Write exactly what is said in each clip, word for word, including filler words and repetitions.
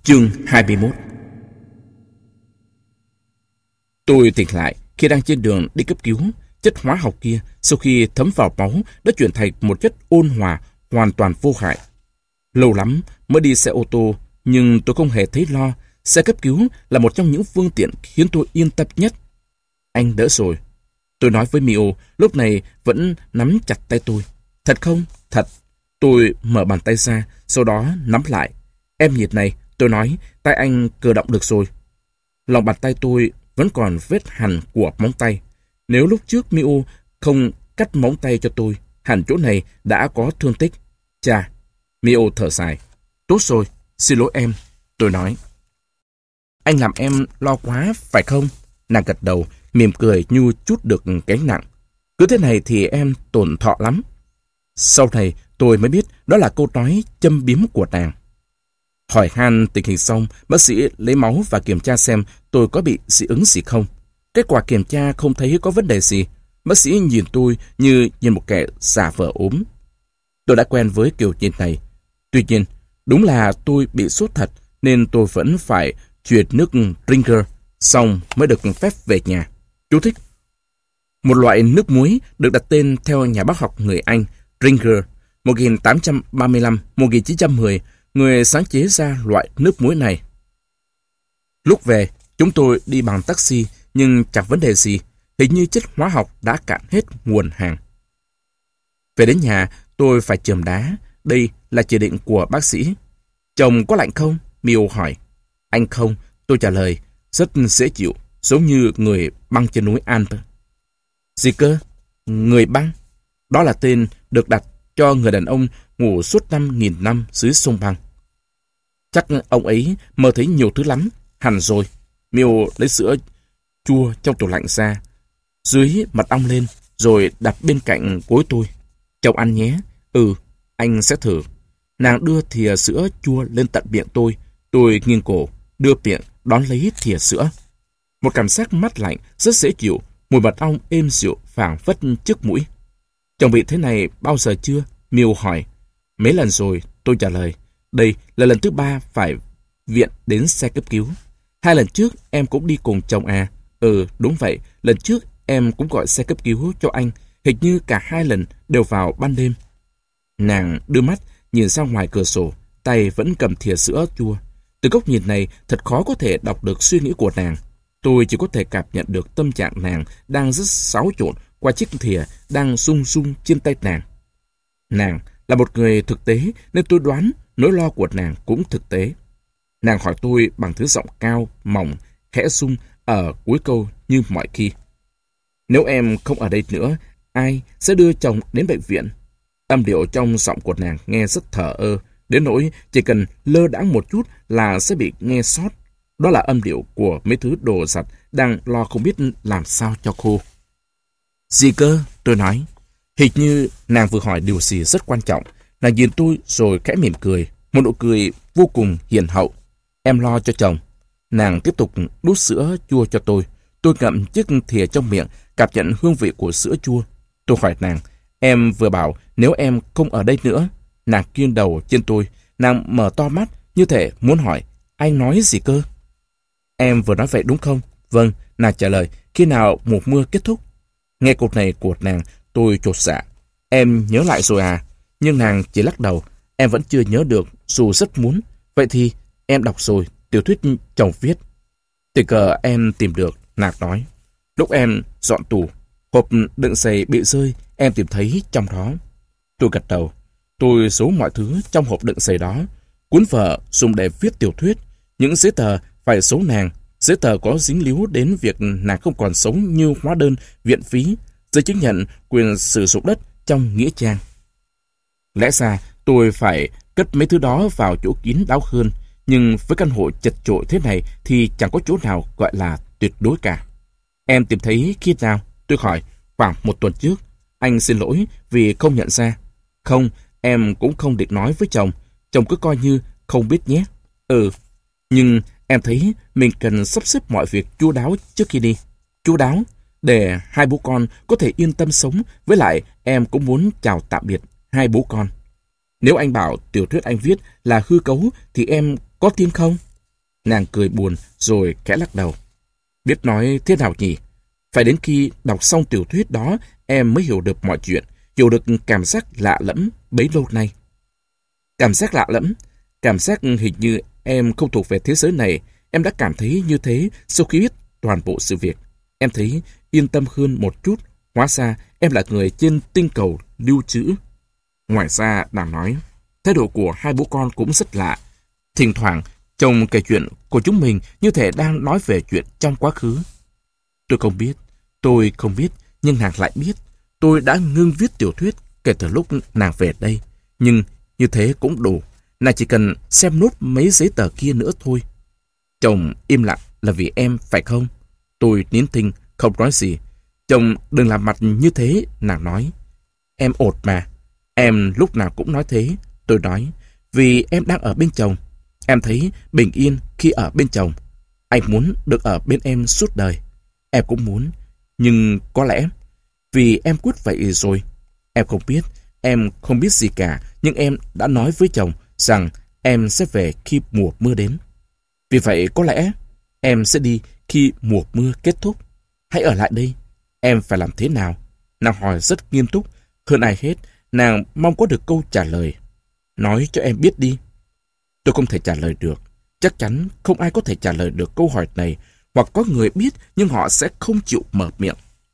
Chương hai mươi mốt. Tôi tỉnh lại khi đang trên đường đi cấp cứu. Chất hóa học kia sau khi thấm vào máu đã chuyển thành một chất ôn hòa hoàn toàn vô hại. Lâu lắm mới đi xe ô tô, nhưng tôi không hề thấy lo. Xe cấp cứu là một trong những phương tiện khiến tôi yên tâm nhất. Anh đỡ rồi. Tôi nói với Mio, lúc này vẫn nắm chặt tay tôi. Thật không? Thật. Tôi mở bàn tay ra, sau đó nắm lại. Em nhiệt này, tôi nói, tay anh cử động được rồi. Lòng bàn tay tôi vẫn còn vết hằn của móng tay. Nếu lúc trước Mio không cắt móng tay cho tôi, hẳn chỗ này đã có thương tích. Chà, Mio thở dài. Tốt rồi, xin lỗi em, tôi nói. Anh làm em lo quá, phải không? Nàng gật đầu, mỉm cười như chút được gánh nặng. Cứ thế này thì em tổn thọ lắm. Sau này tôi mới biết đó là câu nói châm biếm của nàng. Hỏi han tình hình xong, bác sĩ lấy máu và kiểm tra xem tôi có bị dị ứng gì không. Kết quả kiểm tra không thấy có vấn đề gì. Bác sĩ nhìn tôi như nhìn một kẻ giả vờ ốm. Tôi đã quen với kiểu nhìn này. Tuy nhiên, đúng là tôi bị sốt thật nên tôi vẫn phải truyền nước Ringer, xong mới được phép về nhà. Chú thích: một loại nước muối được đặt tên theo nhà bác học người Anh Ringer, một nghìn tám trăm ba mươi lăm đến một nghìn chín trăm mười, người sáng chế ra loại nước muối này. Lúc về, chúng tôi đi bằng taxi, nhưng chẳng vấn đề gì. Hình như chất hóa học đã cạn hết nguồn hàng. Về đến nhà, tôi phải chườm đá. Đây là chỉ định của bác sĩ. Chồng có lạnh không? Mio hỏi. Anh không, tôi trả lời. Rất dễ chịu, giống như người băng trên núi Alps. Gì cơ? Người băng? Đó là tên được đặt cho người đàn ông ngủ suốt năm nghìn năm dưới sông băng. Chắc ông ấy mơ thấy nhiều thứ lắm. Hẳn rồi. Mio lấy sữa chua trong tủ lạnh ra, dưới mật ong lên, rồi đặt bên cạnh gối tôi. Chồng ăn nhé. Ừ, anh sẽ thử. Nàng đưa thìa sữa chua lên tận miệng tôi. Tôi nghiêng cổ, đưa miệng đón lấy thìa sữa. Một cảm giác mát lạnh, rất dễ chịu, mùi mật ong êm dịu phảng phất trước mũi. Chồng bị thế này bao giờ chưa? Mio hỏi. Mấy lần rồi, tôi trả lời. Đây là lần thứ ba phải viện đến xe cấp cứu. Hai lần trước em cũng đi cùng chồng à? Ừ, đúng vậy. Lần trước em cũng gọi xe cấp cứu cho anh. Hình như cả hai lần đều vào ban đêm. Nàng đưa mắt nhìn ra ngoài cửa sổ, tay vẫn cầm thìa sữa chua. Từ góc nhìn này thật khó có thể đọc được suy nghĩ của nàng. Tôi chỉ có thể cảm nhận được tâm trạng nàng đang rất xáo trộn qua chiếc thìa đang rung rung trên tay nàng. Nàng là một người thực tế nên tôi đoán nỗi lo của nàng cũng thực tế. Nàng hỏi tôi bằng thứ giọng cao, mỏng, khẽ rung ở cuối câu như mọi khi. Nếu em không ở đây nữa, ai sẽ đưa chồng đến bệnh viện? Âm điệu trong giọng của nàng nghe rất thờ ơ, đến nỗi chỉ cần lơ đãng một chút là sẽ bị nghe sót. Đó là âm điệu của mấy thứ đồ giặt đang lo không biết làm sao cho khô. Gì cơ? Tôi nói. Hình như nàng vừa hỏi điều gì rất quan trọng. Nàng nhìn tôi rồi khẽ mỉm cười, một nụ cười vô cùng hiền hậu. Em lo cho chồng. Nàng tiếp tục đút sữa chua cho tôi. Tôi ngậm chiếc thìa trong miệng, cảm nhận hương vị của sữa chua. Tôi hỏi nàng, em vừa bảo nếu em không ở đây nữa. Nàng kiêng đầu trên tôi, nàng mở to mắt như thể muốn hỏi, anh nói gì cơ? Em vừa nói vậy đúng không? Vâng, nàng trả lời, khi nào mùa mưa kết thúc? Nghe câu này của nàng, tôi chột dạ. Em nhớ lại rồi à? Nhưng nàng chỉ lắc đầu, em vẫn chưa nhớ được, dù rất muốn. Vậy thì em đọc rồi, tiểu thuyết chồng viết. Tình cờ em tìm được, nàng nói. Lúc em dọn tủ, hộp đựng giày bị rơi, em tìm thấy trong đó. Tôi gật đầu. Tôi giấu mọi thứ trong hộp đựng giày đó. Cuốn vở dùng để viết tiểu thuyết. Những giấy tờ phải giấu nàng. Giấy tờ có dính líu đến việc nàng không còn sống như hóa đơn viện phí, giấy chứng nhận quyền sử dụng đất trong nghĩa trang. Lẽ ra tôi phải cất mấy thứ đó vào chỗ kín đáo hơn, nhưng với căn hộ chật chội thế này thì chẳng có chỗ nào gọi là tuyệt đối cả. Em tìm thấy khi nào? Tôi hỏi. Khoảng một tuần trước. Anh xin lỗi vì không nhận ra. Không, em cũng không định nói với chồng. Chồng cứ coi như không biết nhé. Ừ, nhưng em thấy mình cần sắp xếp mọi việc chu đáo trước khi đi. Chu đáo? Để hai bố con có thể yên tâm sống. Với lại em cũng muốn chào tạm biệt hai bố con. Nếu anh bảo tiểu thuyết anh viết là hư cấu thì em có tin không? Nàng cười buồn rồi khẽ lắc đầu. Biết nói thế nào nhỉ? Phải đến khi đọc xong tiểu thuyết đó em mới hiểu được mọi chuyện, hiểu được cảm giác lạ lẫm bấy lâu nay. Cảm giác lạ lẫm? Cảm giác hình như em không thuộc về thế giới này. Em đã cảm thấy như thế sau khi biết toàn bộ sự việc. Em thấy yên tâm hơn một chút. Hóa ra em là người trên tinh cầu lưu trữ. Ngoài ra, nàng nói, thái độ của hai bố con cũng rất lạ. Thỉnh thoảng, chồng kể chuyện của chúng mình như thể đang nói về chuyện trong quá khứ. Tôi không biết, tôi không biết, nhưng nàng lại biết. Tôi đã ngưng viết tiểu thuyết kể từ lúc nàng về đây. Nhưng như thế cũng đủ. Nàng chỉ cần xem nốt mấy giấy tờ kia nữa thôi. Chồng im lặng là vì em, phải không? Tôi nín thinh, không nói gì. Chồng đừng làm mặt như thế, nàng nói. Em ột mà. Em lúc nào cũng nói thế. Tôi nói, vì em đang ở bên chồng. Em thấy bình yên khi ở bên chồng. Anh muốn được ở bên em suốt đời. Em cũng muốn. Nhưng có lẽ vì em quyết vậy rồi. Em không biết. Em không biết gì cả. Nhưng em đã nói với chồng rằng em sẽ về khi mùa mưa đến. Vì vậy có lẽ em sẽ đi khi mùa mưa kết thúc. Hãy ở lại đây. Em phải làm thế nào? Nàng hỏi rất nghiêm túc. Hơn ai hết, nàng mong có được câu trả lời. Nói cho em biết đi. Tôi không thể trả lời được. Chắc chắn không ai có thể trả lời được câu hỏi này. Hoặc có người biết nhưng họ sẽ không chịu mở miệng.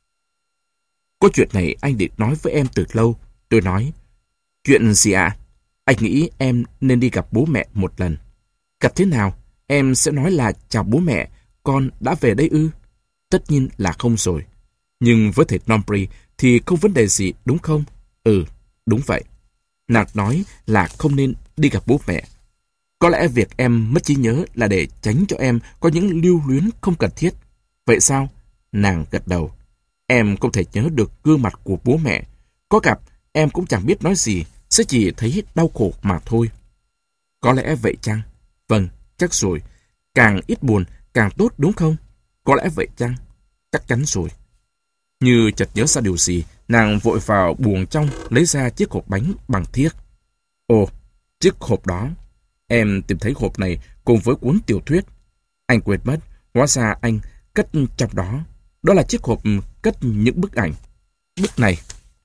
Có chuyện này anh định nói với em từ lâu. Tôi nói. Chuyện gì ạ? À? Anh nghĩ em nên đi gặp bố mẹ một lần. Gặp thế nào? Em sẽ nói là chào bố mẹ, con đã về đây ư? Tất nhiên là không rồi. Nhưng với thầy Nombri thì không vấn đề gì đúng không? Ừ, đúng vậy. Nàng nói là không nên đi gặp bố mẹ. Có lẽ việc em mất trí nhớ là để tránh cho em có những lưu luyến không cần thiết. Vậy sao? Nàng gật đầu. Em không thể nhớ được gương mặt của bố mẹ. Có gặp, em cũng chẳng biết nói gì, sẽ chỉ thấy đau khổ mà thôi. Có lẽ vậy chăng? Vâng, chắc rồi. Càng ít buồn, càng tốt đúng không? Có lẽ vậy chăng? Chắc chắn rồi. Như chợt nhớ ra điều gì, nàng vội vào buồng trong lấy ra chiếc hộp bánh bằng thiếc. Ồ, chiếc hộp đó. Em tìm thấy hộp này cùng với cuốn tiểu thuyết. Anh quên mất, hóa ra anh cất trong đó. Đó là chiếc hộp cất những bức ảnh. Bức này.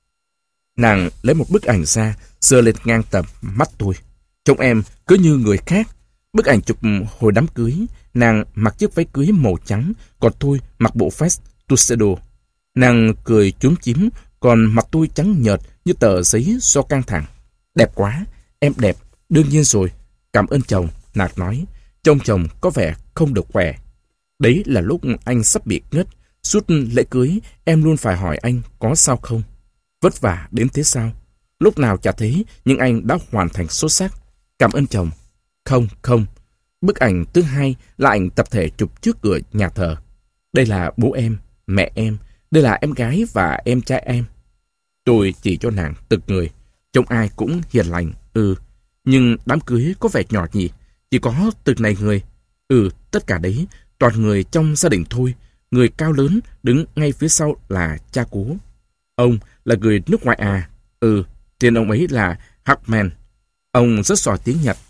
Nàng lấy một bức ảnh ra, giơ lên ngang tầm mắt tôi. Trông em cứ như người khác. Bức ảnh chụp hồi đám cưới, nàng mặc chiếc váy cưới màu trắng, còn tôi mặc bộ vest tuxedo. Nàng cười chúm chím, còn mặt tôi trắng nhợt như tờ giấy do căng thẳng. Đẹp quá, em đẹp, đương nhiên rồi. Cảm ơn chồng, nàng nói. Trông chồng có vẻ không được khỏe. Đấy là lúc anh sắp bị ngất. Suốt lễ cưới, em luôn phải hỏi anh có sao không. Vất vả đến thế sao? Lúc nào chả thấy, nhưng anh đã hoàn thành xuất sắc. Cảm ơn chồng. Không, không. Bức ảnh thứ hai là ảnh tập thể chụp trước cửa nhà thờ. Đây là bố em, mẹ em, đây là em gái và em trai em. Tôi chỉ cho nàng từng người. Trông ai cũng hiền lành, ừ. Nhưng đám cưới có vẻ nhỏ nhỉ. Chỉ có từng này người. Ừ, tất cả đấy, toàn người trong gia đình thôi. Người cao lớn đứng ngay phía sau là cha cố. Ông là người nước ngoài à? Ừ, tên ông ấy là Hackman. Ông rất giỏi tiếng Nhật.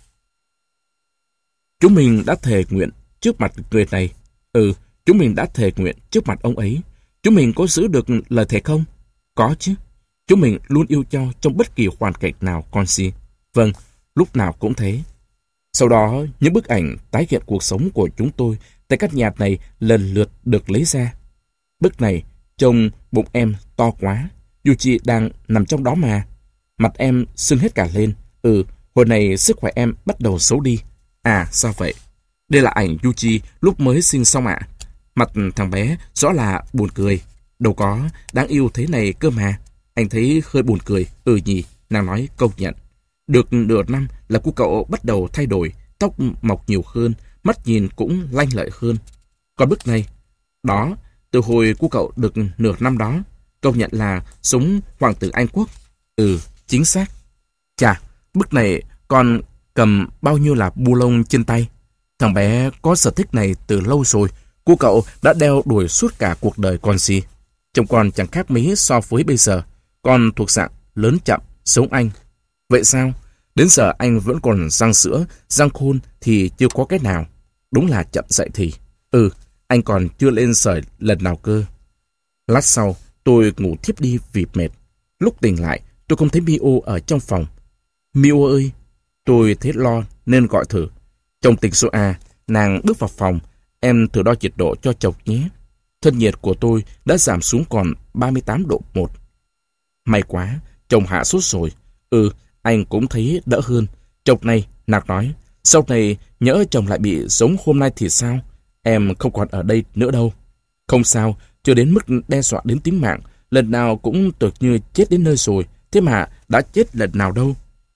Chúng mình đã thề nguyện trước mặt người này. Ừ, chúng mình đã thề nguyện trước mặt ông ấy. Chúng mình có giữ được lời thề không? Có chứ. Chúng mình luôn yêu nhau trong bất kỳ hoàn cảnh nào, con si. Vâng, lúc nào cũng thế. Sau đó, những bức ảnh tái hiện cuộc sống của chúng tôi tại các nhà này lần lượt được lấy ra. Bức này trông bụng em to quá. Yuchi đang nằm trong đó mà. Mặt em sưng hết cả lên. Ừ, hồi này sức khỏe em bắt đầu xấu đi. À, sao vậy? Đây là ảnh Yuchi lúc mới sinh xong ạ. À. Mặt thằng bé rõ là buồn cười. Đâu có, đáng yêu thế này cơ mà. Anh thấy hơi buồn cười. Ừ nhỉ, nàng nói công nhận. Được nửa năm là cô cậu bắt đầu thay đổi. Tóc mọc nhiều hơn, mắt nhìn cũng lanh lợi hơn. Còn bức này, đó, từ hồi cô cậu được nửa năm đó, công nhận là sống hoàng tử Anh Quốc. Ừ, chính xác. Chà, bức này con cầm bao nhiêu là bu lông trên tay. Thằng bé có sở thích này từ lâu rồi. Cô cậu đã đeo đuổi suốt cả cuộc đời con si. Trông con chẳng khác mấy so với bây giờ. Con thuộc dạng lớn chậm, giống anh. Vậy sao? Đến giờ anh vẫn còn răng sữa, răng khôn thì chưa có cái nào. Đúng là chậm dậy thì. Ừ, anh còn chưa lên sởi lần nào cơ. Lát sau, tôi ngủ thiếp đi vì mệt. Lúc tỉnh lại, tôi không thấy Mio ở trong phòng. Mio ơi! Tôi thấy lo nên gọi thử. Chồng tỉnh số A, nàng bước vào phòng. Em thử đo nhiệt độ cho chồng nhé. Thân nhiệt của tôi đã giảm xuống còn ba mươi tám độ một. May quá, chồng hạ sốt rồi. Ừ, anh cũng thấy đỡ hơn. Chồng này, nàng nói, sau này nhỡ chồng lại bị giống hôm nay thì sao? Em không còn ở đây nữa đâu. Không sao, chưa đến mức đe dọa đến tính mạng. Lần nào cũng tưởng như chết đến nơi rồi. Thế mà đã chết lần nào đâu.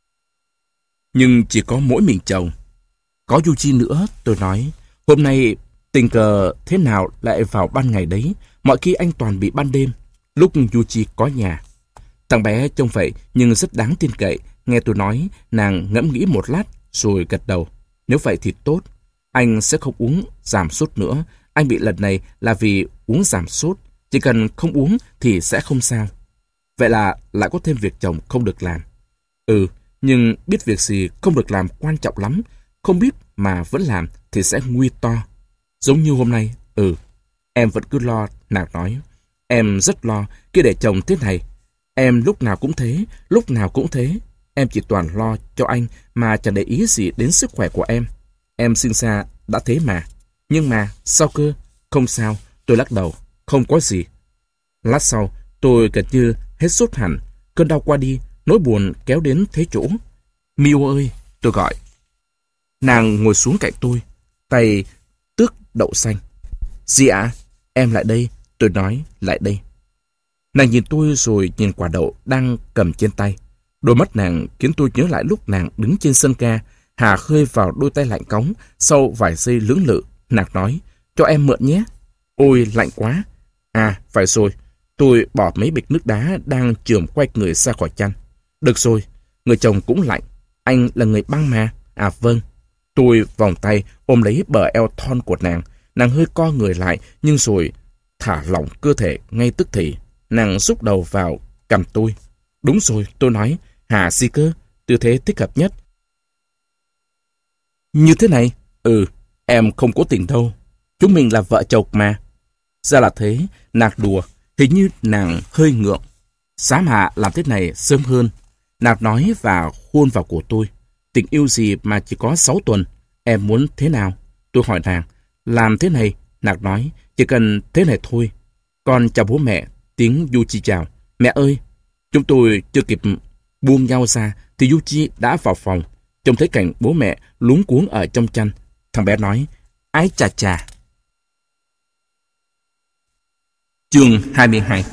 Nhưng chỉ có mỗi mình chồng. Có Yuji nữa, tôi nói. Hôm nay tình cờ thế nào lại vào ban ngày đấy. Mọi khi anh toàn bị ban đêm. Lúc Yuji có nhà. Thằng bé trông vậy nhưng rất đáng tin cậy. Nghe tôi nói, nàng ngẫm nghĩ một lát rồi gật đầu. Nếu vậy thì tốt. Anh sẽ không uống giảm sốt nữa. Anh bị lần này là vì uống giảm sốt. Chỉ cần không uống thì sẽ không sao. Vậy là lại có thêm việc chồng không được làm. Ừ, nhưng biết việc gì không được làm quan trọng lắm. Không biết mà vẫn làm thì sẽ nguy to. Giống như hôm nay, ừ. Em vẫn cứ lo, nàng nói. Em rất lo khi để chồng thế này. Em lúc nào cũng thế, lúc nào cũng thế. Em chỉ toàn lo cho anh mà chẳng để ý gì đến sức khỏe của em. Em sinh ra đã thế mà. Nhưng mà, sao cơ? Không sao, tôi lắc đầu. Không có gì. Lát sau, tôi gần như hết sốt hẳn. Cơn đau qua đi, nỗi buồn kéo đến thế chỗ. Mio ơi, tôi gọi. Nàng ngồi xuống cạnh tôi, tay tước đậu xanh. Gì ạ? Em lại đây, tôi nói, lại đây. Nàng nhìn tôi rồi nhìn quả đậu đang cầm trên tay. Đôi mắt nàng khiến tôi nhớ lại lúc nàng đứng trên sân ca, hà khơi vào đôi tay lạnh cóng. Sau vài giây lưỡng lự, nàng nói, cho em mượn nhé. Ôi, lạnh quá. À, phải rồi. Tôi bỏ mấy bịch nước đá đang chườm quay người ra khỏi chăn. Được rồi, người chồng cũng lạnh. Anh là người băng mà. À vâng. Tôi vòng tay ôm lấy bờ eo thon của nàng. Nàng hơi co người lại nhưng rồi thả lỏng cơ thể ngay tức thì. Nàng rúc đầu vào cằm tôi. Đúng rồi, tôi nói. Hả gì cơ? Tư thế thích hợp nhất. Như thế này? Ừ, em không cố tình đâu. Chúng mình là vợ chồng mà. Ra là thế, nàng đùa. Hình như nàng hơi ngượng. Dám hạ làm thế này sớm hơn. Nàng nói và hôn vào cổ tôi. Tình yêu gì mà chỉ có sáu tuần. Em muốn thế nào? Tôi hỏi nàng. Làm thế này, nàng nói. Chỉ cần thế này thôi. Con chào bố mẹ. Tiếng Yuji chào. Mẹ ơi! Chúng tôi chưa kịp buông nhau ra thì Yuji đã vào phòng. Trông thấy cảnh bố mẹ luống cuống ở trong chăn. Thằng bé nói. Ái chà chà! Chương hai mươi hai.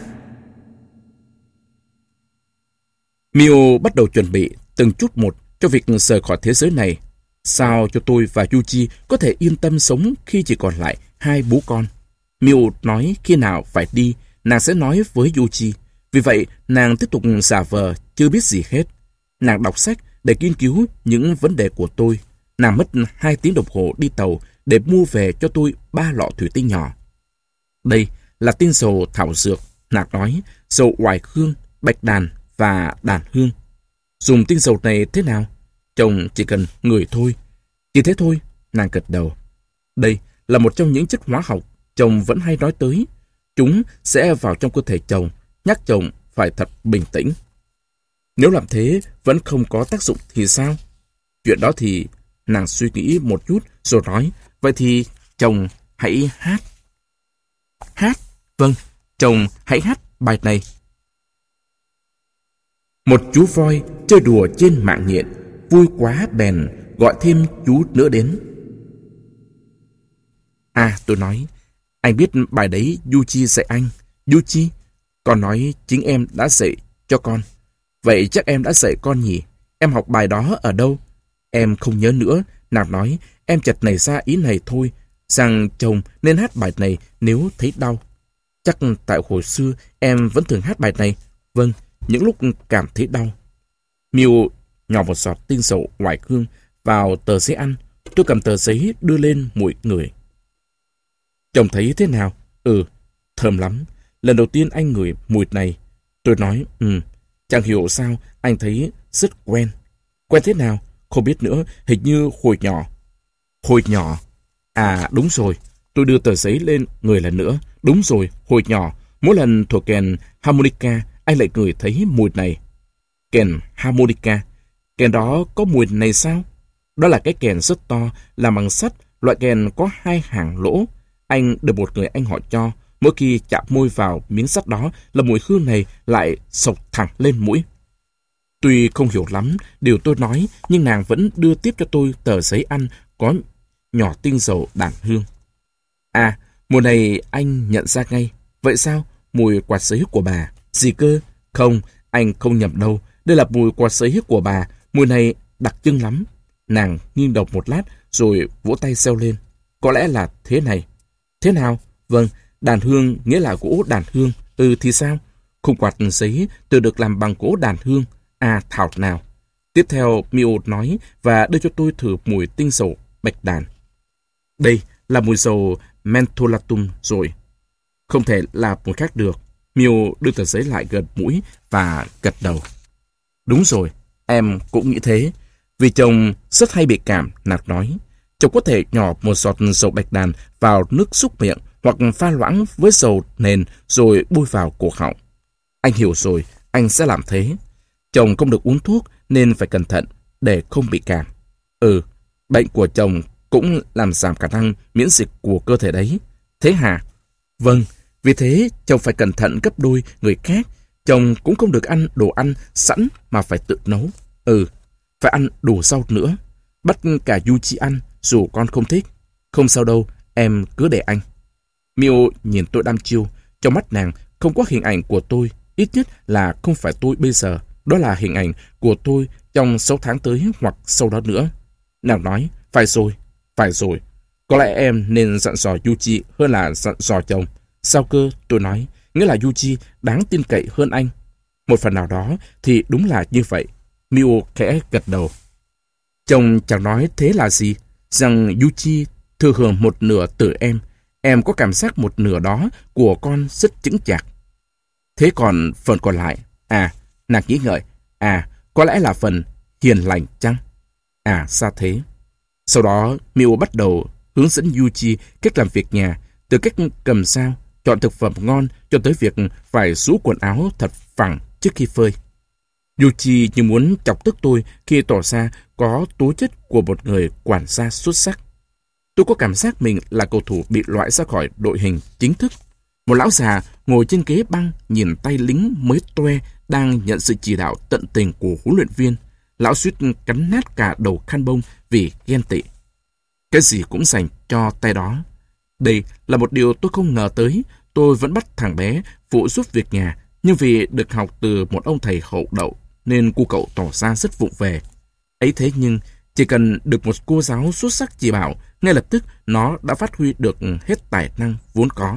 Mio bắt đầu chuẩn bị từng chút một cho việc rời khỏi thế giới này. Sao cho tôi và Yuji có thể yên tâm sống khi chỉ còn lại hai bố con? Mio nói khi nào phải đi, nàng sẽ nói với Yuji. Vì vậy, nàng tiếp tục giả vờ chưa biết gì hết. Nàng đọc sách để nghiên cứu những vấn đề của tôi. Nàng mất hai tiếng đồng hồ đi tàu để mua về cho tôi ba lọ thủy tinh nhỏ. Đây là tinh dầu thảo dược, nàng nói, dầu oải hương, bạch đàn và đàn hương. Dùng tinh dầu này thế nào? Chồng chỉ cần ngửi thôi. Chỉ thế thôi, nàng gật đầu. Đây là một trong những chất hóa học chồng vẫn hay nói tới. Chúng sẽ vào trong cơ thể chồng, nhắc chồng phải thật bình tĩnh. Nếu làm thế vẫn không có tác dụng thì sao? Chuyện đó thì nàng suy nghĩ một chút rồi nói, vậy thì chồng hãy hát. Hát? Vâng, chồng hãy hát bài này. Một chú voi chơi đùa trên mạng nhện, vui quá bèn gọi thêm chú nữa đến. À, tôi nói, anh biết bài đấy Yuji dạy anh. Yuji, con nói chính em đã dạy cho con. Vậy chắc em đã dạy con nhỉ? Em học bài đó ở đâu? Em không nhớ nữa. Nàng nói, em chợt nảy ra ý này thôi, rằng chồng nên hát bài này nếu thấy đau. Chắc tại hồi xưa em vẫn thường hát bài này. Vâng, những lúc cảm thấy đau. Miu nhỏ một giọt tinh dầu oải hương vào tờ giấy ăn. Tôi cầm tờ giấy đưa lên mũi người. Chồng thấy thế nào? Ừ, thơm lắm. Lần đầu tiên anh ngửi mùi này. Tôi nói, ừ, chẳng hiểu sao anh thấy rất quen. Quen thế nào? Không biết nữa, hình như hồi nhỏ. Hồi nhỏ? À đúng rồi, tôi đưa tờ giấy lên người lần nữa. Đúng rồi, hồi nhỏ, mỗi lần thổi kèn harmonica, anh lại ngửi thấy mùi này. Kèn harmonica, kèn đó có mùi này sao? Đó là cái kèn rất to, làm bằng sắt, loại kèn có hai hàng lỗ. Anh được một người anh họ cho, mỗi khi chạm môi vào miếng sắt đó là mùi hương này lại xộc thẳng lên mũi. Tuy không hiểu lắm điều tôi nói, nhưng nàng vẫn đưa tiếp cho tôi tờ giấy ăn có nhỏ tinh dầu đàn hương. À, mùa này anh nhận ra ngay. Vậy sao? Mùi quạt sấy của bà. Gì cơ? Không, anh không nhầm đâu. Đây là mùi quạt sấy của bà. Mùi này đặc trưng lắm. Nàng nghiêng đầu một lát rồi vỗ tay reo lên. Có lẽ là thế này. Thế nào? Vâng, đàn hương nghĩa là gỗ đàn hương. Ừ thì sao? Khung quạt sấy từ được làm bằng gỗ đàn hương. À thảo nào. Tiếp theo Mio nói và đưa cho tôi thử mùi tinh dầu bạch đàn. Đây là mùi dầu mentholatum rồi. Không thể là mùi khác được. Mio đưa tờ giấy lại gần mũi và gật đầu. Đúng rồi, em cũng nghĩ thế. Vì chồng rất hay bị cảm, nàng nói. Chồng có thể nhỏ một giọt dầu bạch đàn vào nước súc miệng hoặc pha loãng với dầu nền rồi bôi vào cổ họng. Anh hiểu rồi, anh sẽ làm thế. Chồng không được uống thuốc nên phải cẩn thận để không bị cảm. Ừ, bệnh của chồng cũng làm giảm khả năng miễn dịch của cơ thể đấy. Thế hả? Vâng, vì thế chồng phải cẩn thận gấp đôi người khác. Chồng cũng không được ăn đồ ăn sẵn mà phải tự nấu. Ừ, phải ăn đủ rau nữa. Bắt cả Yuji ăn dù con không thích. Không sao đâu, em cứ để anh. Mio nhìn tôi đăm chiêu. Trong mắt nàng không có hình ảnh của tôi. Ít nhất là không phải tôi bây giờ. Đó là hình ảnh của tôi trong sáu tháng tới hoặc sau đó nữa. Nàng nói, phải rồi, phải rồi. Có lẽ em nên dặn dò Yuji hơn là dặn dò chồng. Sao cơ? Tôi nói, nghĩa là Yuji đáng tin cậy hơn anh. Một phần nào đó thì đúng là như vậy. Mio khẽ gật đầu. Chồng chẳng nói thế là gì? Rằng Yuji thừa hưởng một nửa từ em. Em có cảm giác một nửa đó của con rất chững chạc. Thế còn phần còn lại? À, nàng nghĩ ngợi. À, có lẽ là phần hiền lành chăng? À, sao thế? Sau đó, Mio bắt đầu hướng dẫn Yuji cách làm việc nhà, từ cách cầm dao, chọn thực phẩm ngon cho tới việc phải rũ quần áo thật phẳng trước khi phơi. Yuji như muốn chọc tức tôi khi tỏ ra có tố chất của một người quản gia xuất sắc. Tôi có cảm giác mình là cầu thủ bị loại ra khỏi đội hình chính thức. Một lão già ngồi trên ghế băng nhìn tay lính mới toe đang nhận sự chỉ đạo tận tình của huấn luyện viên. Lão suýt cắn nát cả đầu khăn bông vì ghen tị. Cái gì cũng dành cho tay đó. Đây là một điều tôi không ngờ tới. Tôi vẫn bắt thằng bé phụ giúp việc nhà, nhưng vì được học từ một ông thầy hậu đậu nên cô cậu tỏ ra rất vụng về. Ấy thế nhưng chỉ cần được một cô giáo xuất sắc chỉ bảo, ngay lập tức nó đã phát huy được hết tài năng vốn có.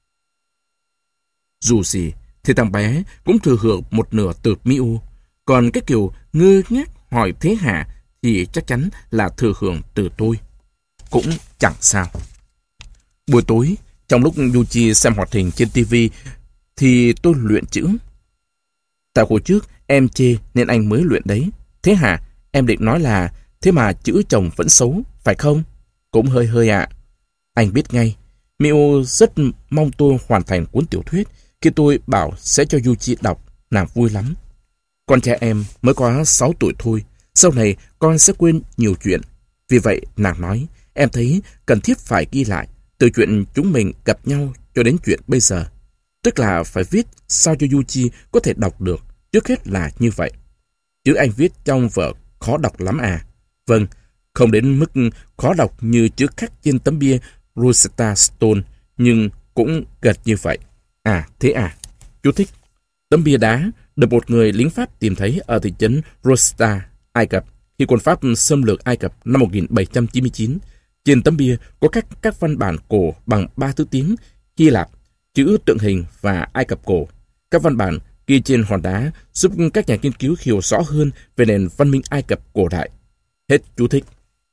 Dù gì thì thằng bé cũng thừa hưởng một nửa từ Mio, còn cái kiểu ngơ ngác hỏi thế hả thì chắc chắn là thừa hưởng từ tôi. Cũng chẳng sao. Buổi tối, trong lúc Yuji xem hoạt hình trên ti vi thì tôi luyện chữ. Tại hồi trước em chê nên anh mới luyện đấy. Thế hả? Em định nói là thế mà chữ chồng vẫn xấu, phải không? Cũng hơi hơi ạ. Anh biết ngay. Mio rất mong tôi hoàn thành cuốn tiểu thuyết. Khi tôi bảo sẽ cho Yuji đọc, nàng vui lắm. Con trai em mới có sáu tuổi thôi. Sau này con sẽ quên nhiều chuyện. Vì vậy nàng nói, em thấy cần thiết phải ghi lại từ chuyện chúng mình gặp nhau cho đến chuyện bây giờ. Tức là phải viết sao cho Yuji có thể đọc được. Trước hết là như vậy. Chữ anh viết trong vở khó đọc lắm à? Vâng, không đến mức khó đọc như chữ khắc trên tấm bia Rosetta Stone, nhưng cũng gần như vậy. À, thế à? Chú thích. Tấm bia đá được một người lính Pháp tìm thấy ở thị trấn Rosetta, Ai Cập, khi quân Pháp xâm lược Ai Cập năm một nghìn bảy trăm chín mươi chín. Trên tấm bia có các các văn bản cổ bằng ba thứ tiếng: Hy Lạp, chữ tượng hình và Ai Cập cổ. Các văn bản ghi trên hòn đá giúp các nhà nghiên cứu hiểu rõ hơn về nền văn minh Ai Cập cổ đại. Hết chú thích.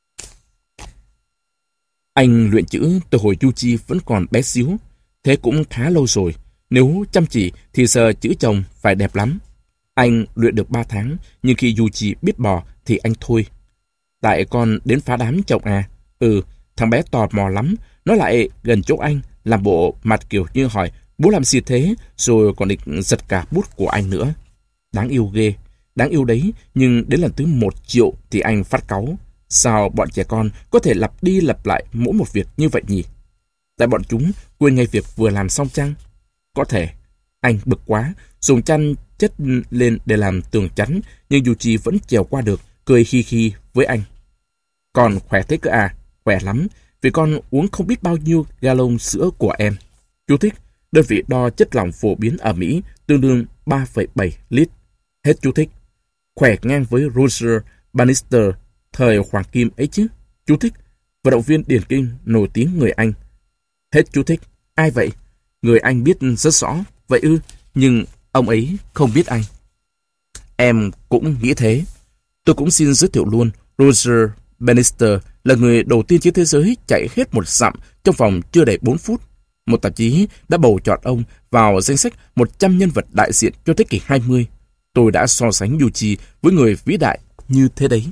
Anh luyện chữ từ hồi Yuji vẫn còn bé xíu. Thế cũng khá lâu rồi. Nếu chăm chỉ thì giờ chữ chồng phải đẹp lắm. Anh luyện được ba tháng, nhưng khi Yuji biết bò thì anh thôi. Tại con đến phá đám chồng à? Ừ, Thằng bé tò mò lắm, nó lại gần chỗ anh, làm bộ mặt kiểu như hỏi bố làm gì thế, rồi còn định giật cả bút của anh nữa. Đáng yêu ghê, đáng yêu đấy, nhưng đến lần thứ một triệu thì anh phát cáu. Sao bọn trẻ con có thể lặp đi lặp lại mỗi một việc như vậy nhỉ? Tại bọn chúng quên ngay việc vừa làm xong chăng? Có thể. Anh bực quá, dùng chăn chất lên để làm tường chắn, nhưng Yuji vẫn trèo qua được, cười hi hi với anh. Con khỏe thế cơ à? Khỏe lắm, vì con uống không biết bao nhiêu gallon sữa của em. Chú thích, đơn vị đo chất lỏng phổ biến ở Mỹ tương đương ba phẩy bảy lít. Hết chú thích. Khỏe ngang với Roger Bannister thời Hoàng Kim ấy chứ. Chú thích, vận động viên điền kinh nổi tiếng người Anh. Hết chú thích. Ai vậy? Người Anh biết rất rõ. Vậy ư, nhưng ông ấy không biết anh. Em cũng nghĩ thế. Tôi cũng xin giới thiệu luôn, Roger Bannister là người đầu tiên trên thế giới chạy hết một dặm trong vòng chưa đầy bốn phút. Một tạp chí đã bầu chọn ông vào danh sách một trăm nhân vật đại diện cho thế kỷ hai mươi. Tôi đã so sánh Yuji với người vĩ đại như thế đấy.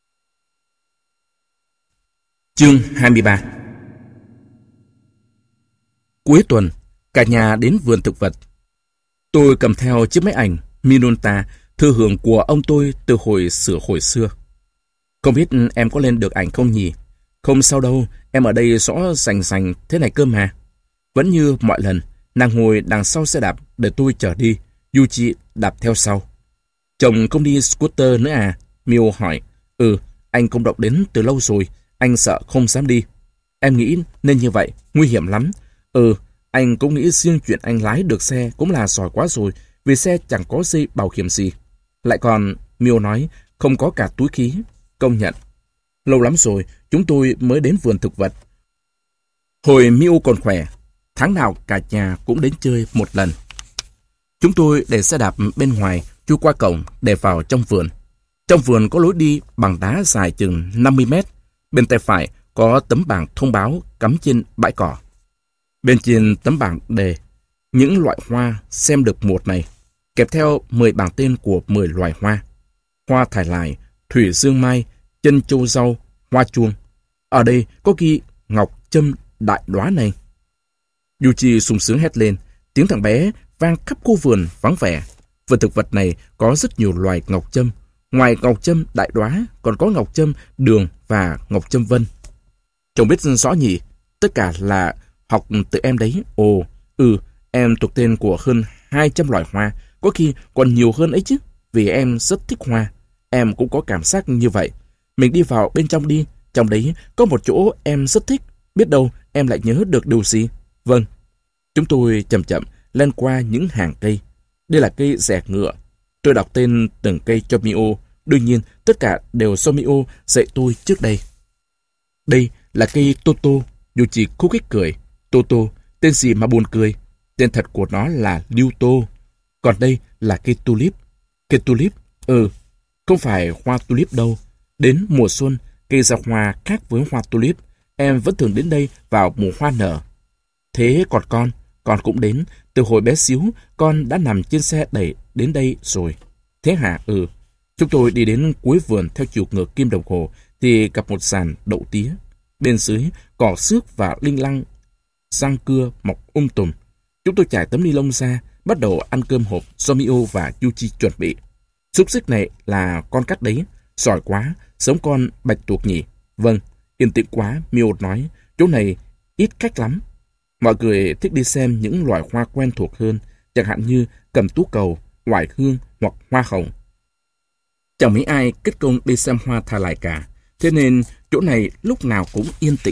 Chương hai mươi ba. Cuối tuần, cả nhà đến vườn thực vật. Tôi cầm theo chiếc máy ảnh Minolta, thừa hưởng của ông tôi từ hồi sửa hồi xưa. Không biết em có lên được ảnh không nhỉ? Không sao đâu, em ở đây rõ rành rành thế này cơ mà. Vẫn như mọi lần, nàng ngồi đằng sau xe đạp để tôi chở đi, Yuji đạp theo sau. Chồng không đi scooter nữa à? Mio hỏi. Ừ, anh không đọc đến từ lâu rồi, anh sợ không dám đi. Em nghĩ nên như vậy, nguy hiểm lắm. Ừ, anh cũng nghĩ riêng chuyện anh lái được xe cũng là giỏi quá rồi, vì xe chẳng có dây bảo hiểm gì. Lại còn, Mio nói, không có cả túi khí. Công nhận. Lâu lắm rồi, chúng tôi mới đến vườn thực vật. Hồi Mio còn khỏe, tháng nào cả nhà cũng đến chơi một lần. Chúng tôi để xe đạp bên ngoài, chui qua cổng để vào trong vườn. Trong vườn có lối đi bằng đá dài chừng năm mươi mét. Bên tay phải có tấm bảng thông báo cắm trên bãi cỏ. Bên trên tấm bảng đề những loại hoa xem được một này, kèm theo mười bảng tên của mười loài hoa. Hoa thải lài, thủy dương mai, chân châu rau, hoa chuông. Ở đây có ghi ngọc trâm đại đóa này. Yuji sung sướng hét lên, tiếng thằng bé vang khắp khu vườn vắng vẻ. Vườn thực vật này có rất nhiều loài ngọc trâm. Ngoài ngọc trâm đại đóa còn có ngọc trâm đường và ngọc trâm vân. Chồng biết rõ nhỉ? Tất cả là học từ em đấy. Ồ, ừ, em thuộc tên của hơn hai trăm loài hoa, có khi còn nhiều hơn ấy chứ, vì em rất thích hoa. Em cũng có cảm giác như vậy. Mình đi vào bên trong đi, trong đấy có một chỗ em rất thích, biết đâu em lại nhớ được điều gì. Vâng. Chúng tôi chậm chậm lên qua những hàng cây. Đây là cây rẻ ngựa. Tôi đọc tên từng cây cho Mio. Đương nhiên, tất cả đều do Mio dạy tôi trước đây. Đây là cây Toto. Yuji khúc khích cười. Toto, tên gì mà buồn cười. Tên thật của nó là Liuto. Còn đây là cây tulip. Cây tulip? Ừ, không phải hoa tulip đâu. Đến mùa xuân, cây ra hoa khác với hoa tulip. Em vẫn thường đến đây vào mùa hoa nở. Thế còn con, con cũng đến. Từ hồi bé xíu, con đã nằm trên xe đẩy đến đây rồi. Thế hả? Ừ. Chúng tôi đi đến cuối vườn theo chiều ngược kim đồng hồ, thì gặp một sàn đậu tía. Bên dưới, cỏ xước và linh lăng, răng cưa mọc um tùm. Chúng tôi trải tấm ni lông ra, bắt đầu ăn cơm hộp do Mio và Yuji chuẩn bị. Xúc xích này là con cắt đấy. Giỏi quá, giống con bạch tuộc nhỉ? Vâng, yên tĩnh quá, Mio nói. Chỗ này ít khách lắm. Mọi người thích đi xem những loài hoa quen thuộc hơn, chẳng hạn như cầm tú cầu, oải hương hoặc hoa hồng. Chẳng mấy ai kết công đi xem hoa thải lài cả, thế nên chỗ này lúc nào cũng yên tĩnh.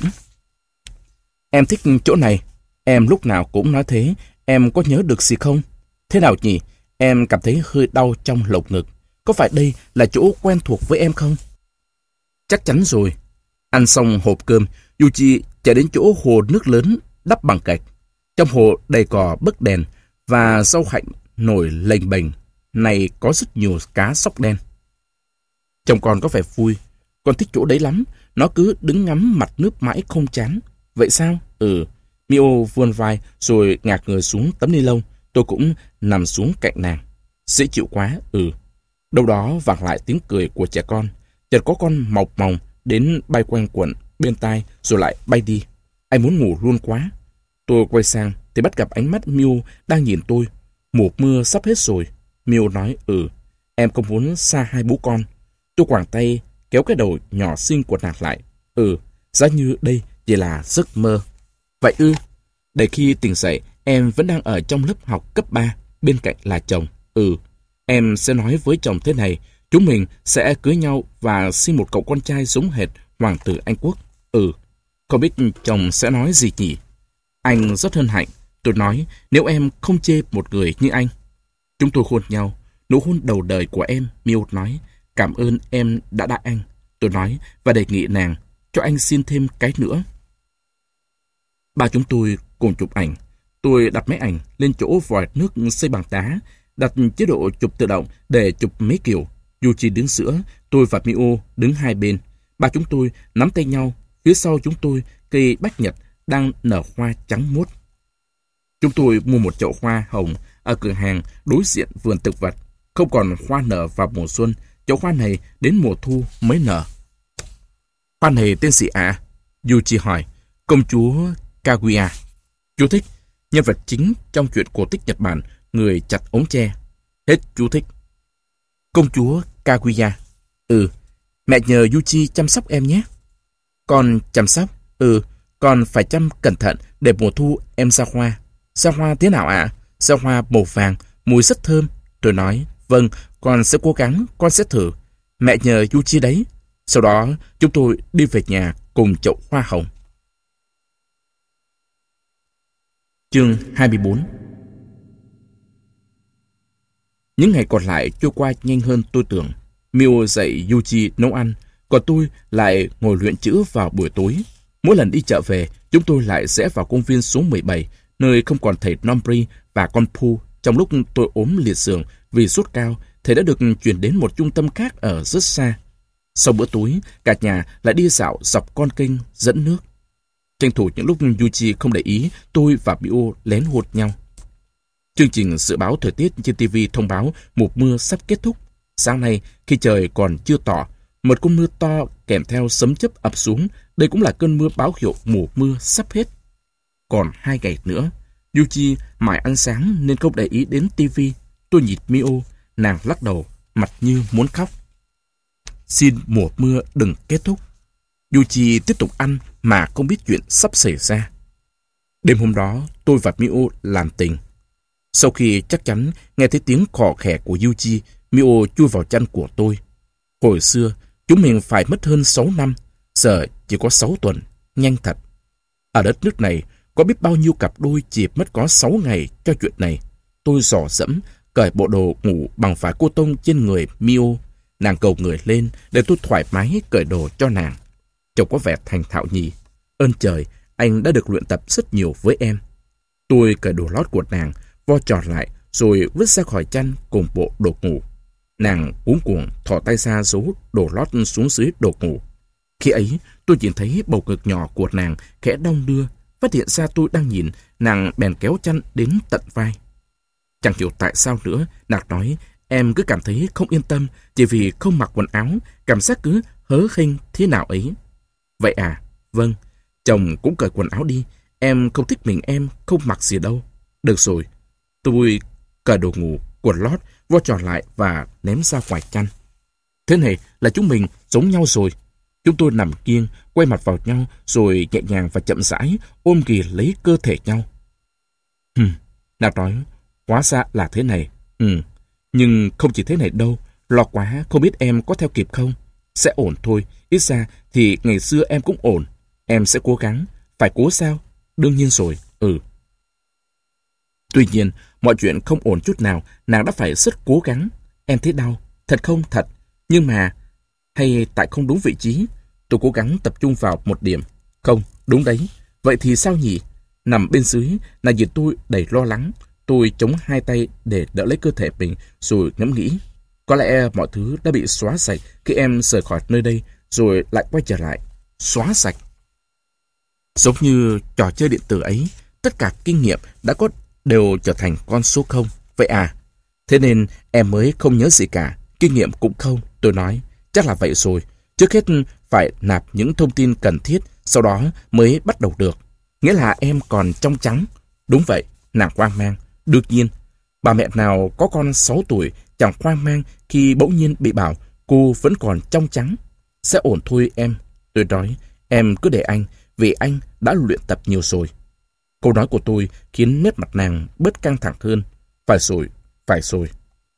Em thích chỗ này. Em lúc nào cũng nói thế. Em có nhớ được gì không? Thế nào nhỉ? Em cảm thấy hơi đau trong lồng ngực. Có phải đây là chỗ quen thuộc với em không? Chắc chắn rồi. Ăn xong hộp cơm, Yuji chạy đến chỗ hồ nước lớn đắp bằng gạch. Trong hồ đầy cỏ bấc đèn và rau hạnh nổi lềnh bềnh. Này có rất nhiều cá sóc đen. Chồng con có vẻ vui. Con thích chỗ đấy lắm. Nó cứ đứng ngắm mặt nước mãi không chán. Vậy sao? Ừ. Mio vươn vai rồi ngả người xuống tấm ni lông. Tôi cũng nằm xuống cạnh nàng. Dễ chịu quá. Ừ. Đâu đó vang lại tiếng cười của trẻ con. Chợt có con mọc mòng đến bay quanh quẩn bên tai rồi lại bay đi. Anh muốn ngủ luôn quá. Tôi quay sang thì bắt gặp ánh mắt Miu đang nhìn tôi. Mùa mưa sắp hết rồi. Miu nói, ừ, em không muốn xa hai bố con. Tôi quàng tay kéo cái đầu nhỏ xinh của nàng lại. Ừ, giá như đây chỉ là giấc mơ. Vậy ư? Để khi tỉnh dậy, em vẫn đang ở trong lớp học cấp ba, bên cạnh là chồng. Ừ, em sẽ nói với chồng thế này, chúng mình sẽ cưới nhau và sinh một cậu con trai giống hệt hoàng tử Anh Quốc. Ừ, không biết chồng sẽ nói gì nhỉ? Anh rất hân hạnh. Tôi nói, nếu em không chê một người như anh. Chúng tôi hôn nhau. Nụ hôn đầu đời của em, Miu nói. Cảm ơn em đã đãi anh. Tôi nói, và đề nghị nàng cho anh xin thêm cái nữa. Ba chúng tôi cùng chụp ảnh. Tôi đặt máy ảnh lên chỗ vòi nước xây bằng đá, đặt chế độ chụp tự động để chụp mấy kiểu. Yuji đứng giữa, tôi và Miu đứng hai bên. Ba chúng tôi nắm tay nhau. Phía sau chúng tôi, cây bách nhật đang nở hoa trắng muốt. Chúng tôi mua một chậu hoa hồng ở cửa hàng đối diện vườn thực vật. Không còn hoa nở vào mùa xuân, chậu hoa này đến mùa thu mới nở. Hoa này tên gì ạ? À? Yuji hỏi. Công chúa Kaguya. Chú thích. Nhân vật chính trong truyện cổ tích Nhật Bản, người chặt ống tre. Hết chú thích. Công chúa Kaguya. Ừ, mẹ nhờ Yuji chăm sóc em nhé. Con chăm sóc? Ừ, con phải chăm cẩn thận để mùa thu em ra hoa. Ra hoa thế nào ạ? À? Ra hoa màu vàng, mùi rất thơm. Tôi nói, vâng, con sẽ cố gắng, con sẽ thử. Mẹ nhờ Yuji đấy. Sau đó, chúng tôi đi về nhà cùng chậu hoa hồng. Chương hai mươi bốn. Những ngày còn lại trôi qua nhanh hơn tôi tưởng. Miu dạy Yuji nấu ăn, còn tôi lại ngồi luyện chữ vào buổi tối. Mỗi lần đi chợ về, chúng tôi lại rẽ vào công viên số mười bảy, nơi không còn thầy Nombri và con Pu. Trong lúc tôi ốm liệt giường vì sốt cao, thầy đã được chuyển đến một trung tâm khác ở rất xa. Sau bữa tối, cả nhà lại đi dạo dọc con kênh dẫn nước. Tranh thủ những lúc Yuji không để ý, tôi và Miu lén hôn nhau. Chương trình dự báo thời tiết trên ti vi thông báo mùa mưa sắp kết thúc. Sáng nay, khi trời còn chưa tỏ, một cơn mưa to kèm theo sấm chớp ập xuống. Đây cũng là cơn mưa báo hiệu mùa mưa sắp hết. Còn hai ngày nữa, Yuji mải ăn sáng nên không để ý đến ti vi. Tôi nhìn Miu, nàng lắc đầu, mặt như muốn khóc. Xin mùa mưa đừng kết thúc. Yuji tiếp tục ăn mà không biết chuyện sắp xảy ra. Đêm hôm đó, tôi và Miu làm tình. Sau khi chắc chắn nghe thấy tiếng khò khè của Yuji, Miu chui vào chăn của tôi. Hồi xưa, chúng mình phải mất hơn sáu năm, giờ chỉ có sáu tuần, nhanh thật. Ở đất nước này, có biết bao nhiêu cặp đôi chỉ mất có sáu ngày cho chuyện này. Tôi dò dẫm, cởi bộ đồ ngủ bằng vải cô tông trên người Miu. Nàng cầu người lên để tôi thoải mái cởi đồ cho nàng. Trông có vẻ thành thạo nhỉ. Ơn trời, anh đã được luyện tập rất nhiều với em. Tôi cởi đồ lót của nàng, vo tròn lại, rồi vứt ra khỏi chăn cùng bộ đồ ngủ. Nàng cuống cuồng thò tay ra giấu đồ lót xuống dưới đồ ngủ. Khi ấy, tôi nhìn thấy bầu ngực nhỏ của nàng khẽ đong đưa. Phát hiện ra tôi đang nhìn, nàng bèn kéo chăn đến tận vai. Chẳng hiểu tại sao nữa, nàng nói, em cứ cảm thấy không yên tâm, chỉ vì không mặc quần áo, cảm giác cứ hớ hênh thế nào ấy. Vậy à? Vâng, chồng cũng cởi quần áo đi, em không thích mình em, không mặc gì đâu. Được rồi, tôi cởi đồ ngủ, quần lót, vo tròn lại và ném ra ngoài chăn. Thế này là chúng mình giống nhau rồi. Chúng tôi nằm kiêng, quay mặt vào nhau, rồi nhẹ nhàng và chậm rãi ôm ghì lấy cơ thể nhau. Hừm, nàng nói, hóa ra là thế này. Ừ, nhưng không chỉ thế này đâu, lo quá, không biết em có theo kịp không? Sẽ ổn thôi, ít ra thì ngày xưa em cũng ổn. Em sẽ cố gắng, phải cố sao? Đương nhiên rồi, ừ. Tuy nhiên, mọi chuyện không ổn chút nào, nàng đã phải rất cố gắng. Em thấy đau, thật không thật, nhưng mà... Hay tại không đúng vị trí, tôi cố gắng tập trung vào một điểm. Không, đúng đấy. Vậy thì sao nhỉ? Nằm bên dưới, nàng nhìn tôi đầy lo lắng. Tôi chống hai tay để đỡ lấy cơ thể mình, rồi ngẫm nghĩ. Có lẽ mọi thứ đã bị xóa sạch khi em rời khỏi nơi đây, rồi lại quay trở lại. Xóa sạch. Giống như trò chơi điện tử ấy, tất cả kinh nghiệm đã có đều trở thành con số không. Vậy à? Thế nên em mới không nhớ gì cả, kinh nghiệm cũng không. Tôi nói, chắc là vậy rồi. Trước hết phải nạp những thông tin cần thiết, sau đó mới bắt đầu được. Nghĩa là em còn trong trắng. Đúng vậy, nàng hoang mang. Đương nhiên, bà mẹ nào có con sáu tuổi chẳng hoang mang khi bỗng nhiên bị bảo cô vẫn còn trong trắng. Sẽ ổn thôi em. Tôi nói, em cứ để anh, vì anh đã luyện tập nhiều rồi. Câu nói của tôi khiến nét mặt nàng bớt căng thẳng hơn. Phải rồi, phải rồi.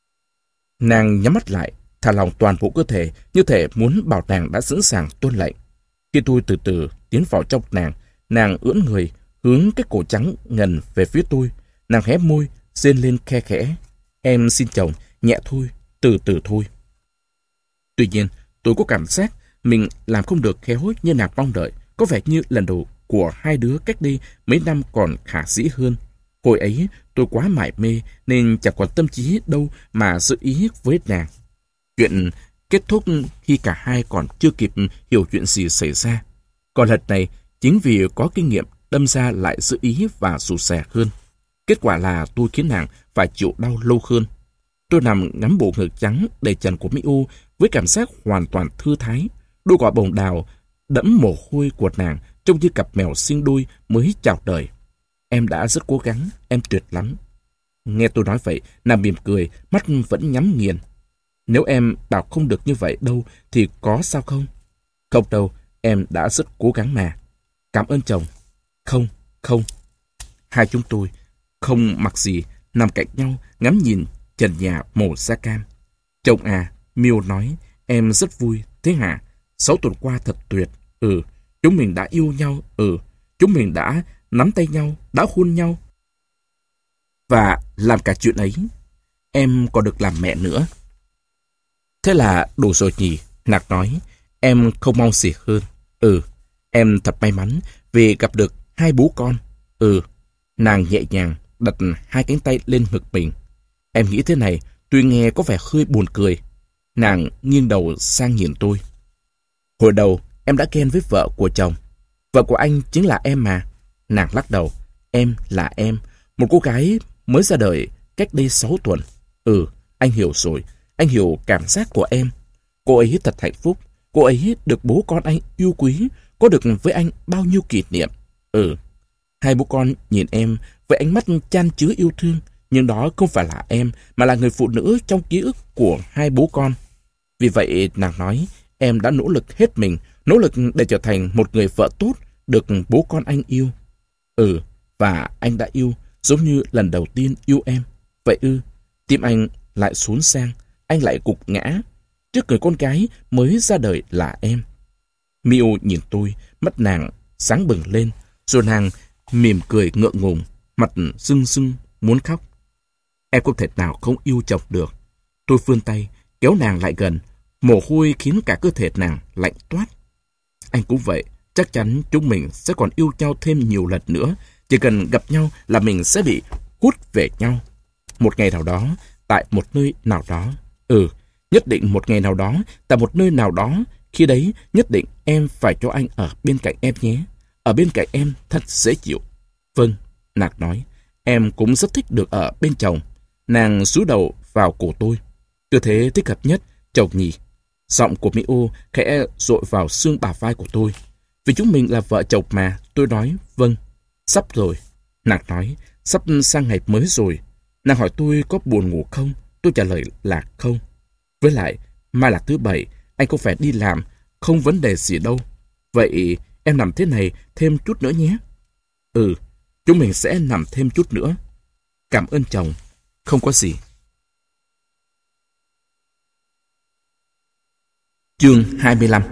Nàng nhắm mắt lại, thả lỏng toàn bộ cơ thể, như thể muốn bảo nàng đã sẵn sàng tuân lệnh. Khi tôi từ từ tiến vào trong nàng, nàng ưỡn người, hướng cái cổ trắng ngần về phía tôi. Nàng hé môi, rên lên khe khẽ. Em xin chồng, nhẹ thôi, từ từ thôi. Tuy nhiên, tôi có cảm giác mình làm không được khéo như nàng mong đợi. Có vẻ như lần đầu của hai đứa cách đây mấy năm còn khả dĩ hơn. Hồi ấy tôi quá mải mê nên chẳng còn tâm trí đâu mà giữ ý với nàng. Chuyện kết thúc khi cả hai còn chưa kịp hiểu chuyện gì xảy ra. Còn lần này, chính vì có kinh nghiệm đâm ra lại giữ ý và rụt rè hơn. Kết quả là tôi khiến nàng phải chịu đau lâu hơn. Tôi nằm ngắm bộ ngực trắng đầy trần của Mỹ U với cảm giác hoàn toàn thư thái. Đôi quả bồng đào đẫm mồ hôi của nàng trông như cặp mèo sinh đôi mới chào đời. Em đã rất cố gắng, em tuyệt lắm. Nghe tôi nói vậy, nàng mỉm cười, mắt vẫn nhắm nghiền. Nếu em bảo không được như vậy đâu, thì có sao không? Không đâu, em đã rất cố gắng mà. Cảm ơn chồng. Không, không. Hai chúng tôi, không mặc gì, nằm cạnh nhau, ngắm nhìn trần nhà màu da cam. Chồng à, Miêu nói, em rất vui, thế hả? Sáu tuần qua thật tuyệt. Ừ, chúng mình đã yêu nhau, ừ, chúng mình đã nắm tay nhau, đã hôn nhau. Và làm cả chuyện ấy, em còn được làm mẹ nữa. Thế là đủ rồi nhỉ, Nạc nói, em không mong gì hơn. Ừ, em thật may mắn vì gặp được hai bố con. Ừ, nàng nhẹ nhàng đặt hai cánh tay lên ngực mình. Em nghĩ thế này, tuy nghe có vẻ hơi buồn cười. Nàng nghiêng đầu sang nhìn tôi. Hồi đầu, em đã ghen với vợ của chồng. Vợ của anh chính là em mà. Nàng lắc đầu. Em là em, một cô gái mới ra đời cách đây sáu tuần. Ừ, anh hiểu rồi. Anh hiểu cảm giác của em. Cô ấy thật hạnh phúc. Cô ấy được bố con anh yêu quý, có được với anh bao nhiêu kỷ niệm. Ừ. Hai bố con nhìn em với ánh mắt chan chứa yêu thương, nhưng đó không phải là em, mà là người phụ nữ trong ký ức của hai bố con. Vì vậy, nàng nói, em đã nỗ lực hết mình, nỗ lực để trở thành một người vợ tốt, được bố con anh yêu. Ừ, và anh đã yêu, giống như lần đầu tiên yêu em. Vậy ư, tim anh lại xốn sang, anh lại gục ngã, trước người con gái mới ra đời là em. Miu nhìn tôi, mắt nàng sáng bừng lên, rồi nàng mỉm cười ngượng ngùng, mặt rưng rưng muốn khóc. Em không thể nào không yêu chồng được. Tôi vươn tay, kéo nàng lại gần, mồ hôi khiến cả cơ thể nàng lạnh toát. Anh cũng vậy, chắc chắn chúng mình sẽ còn yêu nhau thêm nhiều lần nữa. Chỉ cần gặp nhau là mình sẽ bị hút về nhau. Một ngày nào đó, tại một nơi nào đó. Ừ, nhất định một ngày nào đó, tại một nơi nào đó. Khi đấy, nhất định em phải cho anh ở bên cạnh em nhé. Ở bên cạnh em thật dễ chịu. Vâng, Nạc nói, em cũng rất thích được ở bên chồng. Nàng dúi đầu vào cổ tôi. Tư thế thích hợp nhất, chồng nhỉ. Giọng của Mỹ Ô khẽ dội vào xương bả vai của tôi. Vì chúng mình là vợ chồng mà, tôi nói, vâng. Sắp rồi. Nàng nói, sắp sang ngày mới rồi. Nàng hỏi tôi có buồn ngủ không? Tôi trả lời là không. Với lại, mai là thứ bảy, anh không phải đi làm, không vấn đề gì đâu. Vậy em nằm thế này thêm chút nữa nhé. Ừ, chúng mình sẽ nằm thêm chút nữa. Cảm ơn chồng, không có gì. Chương hai mươi lăm.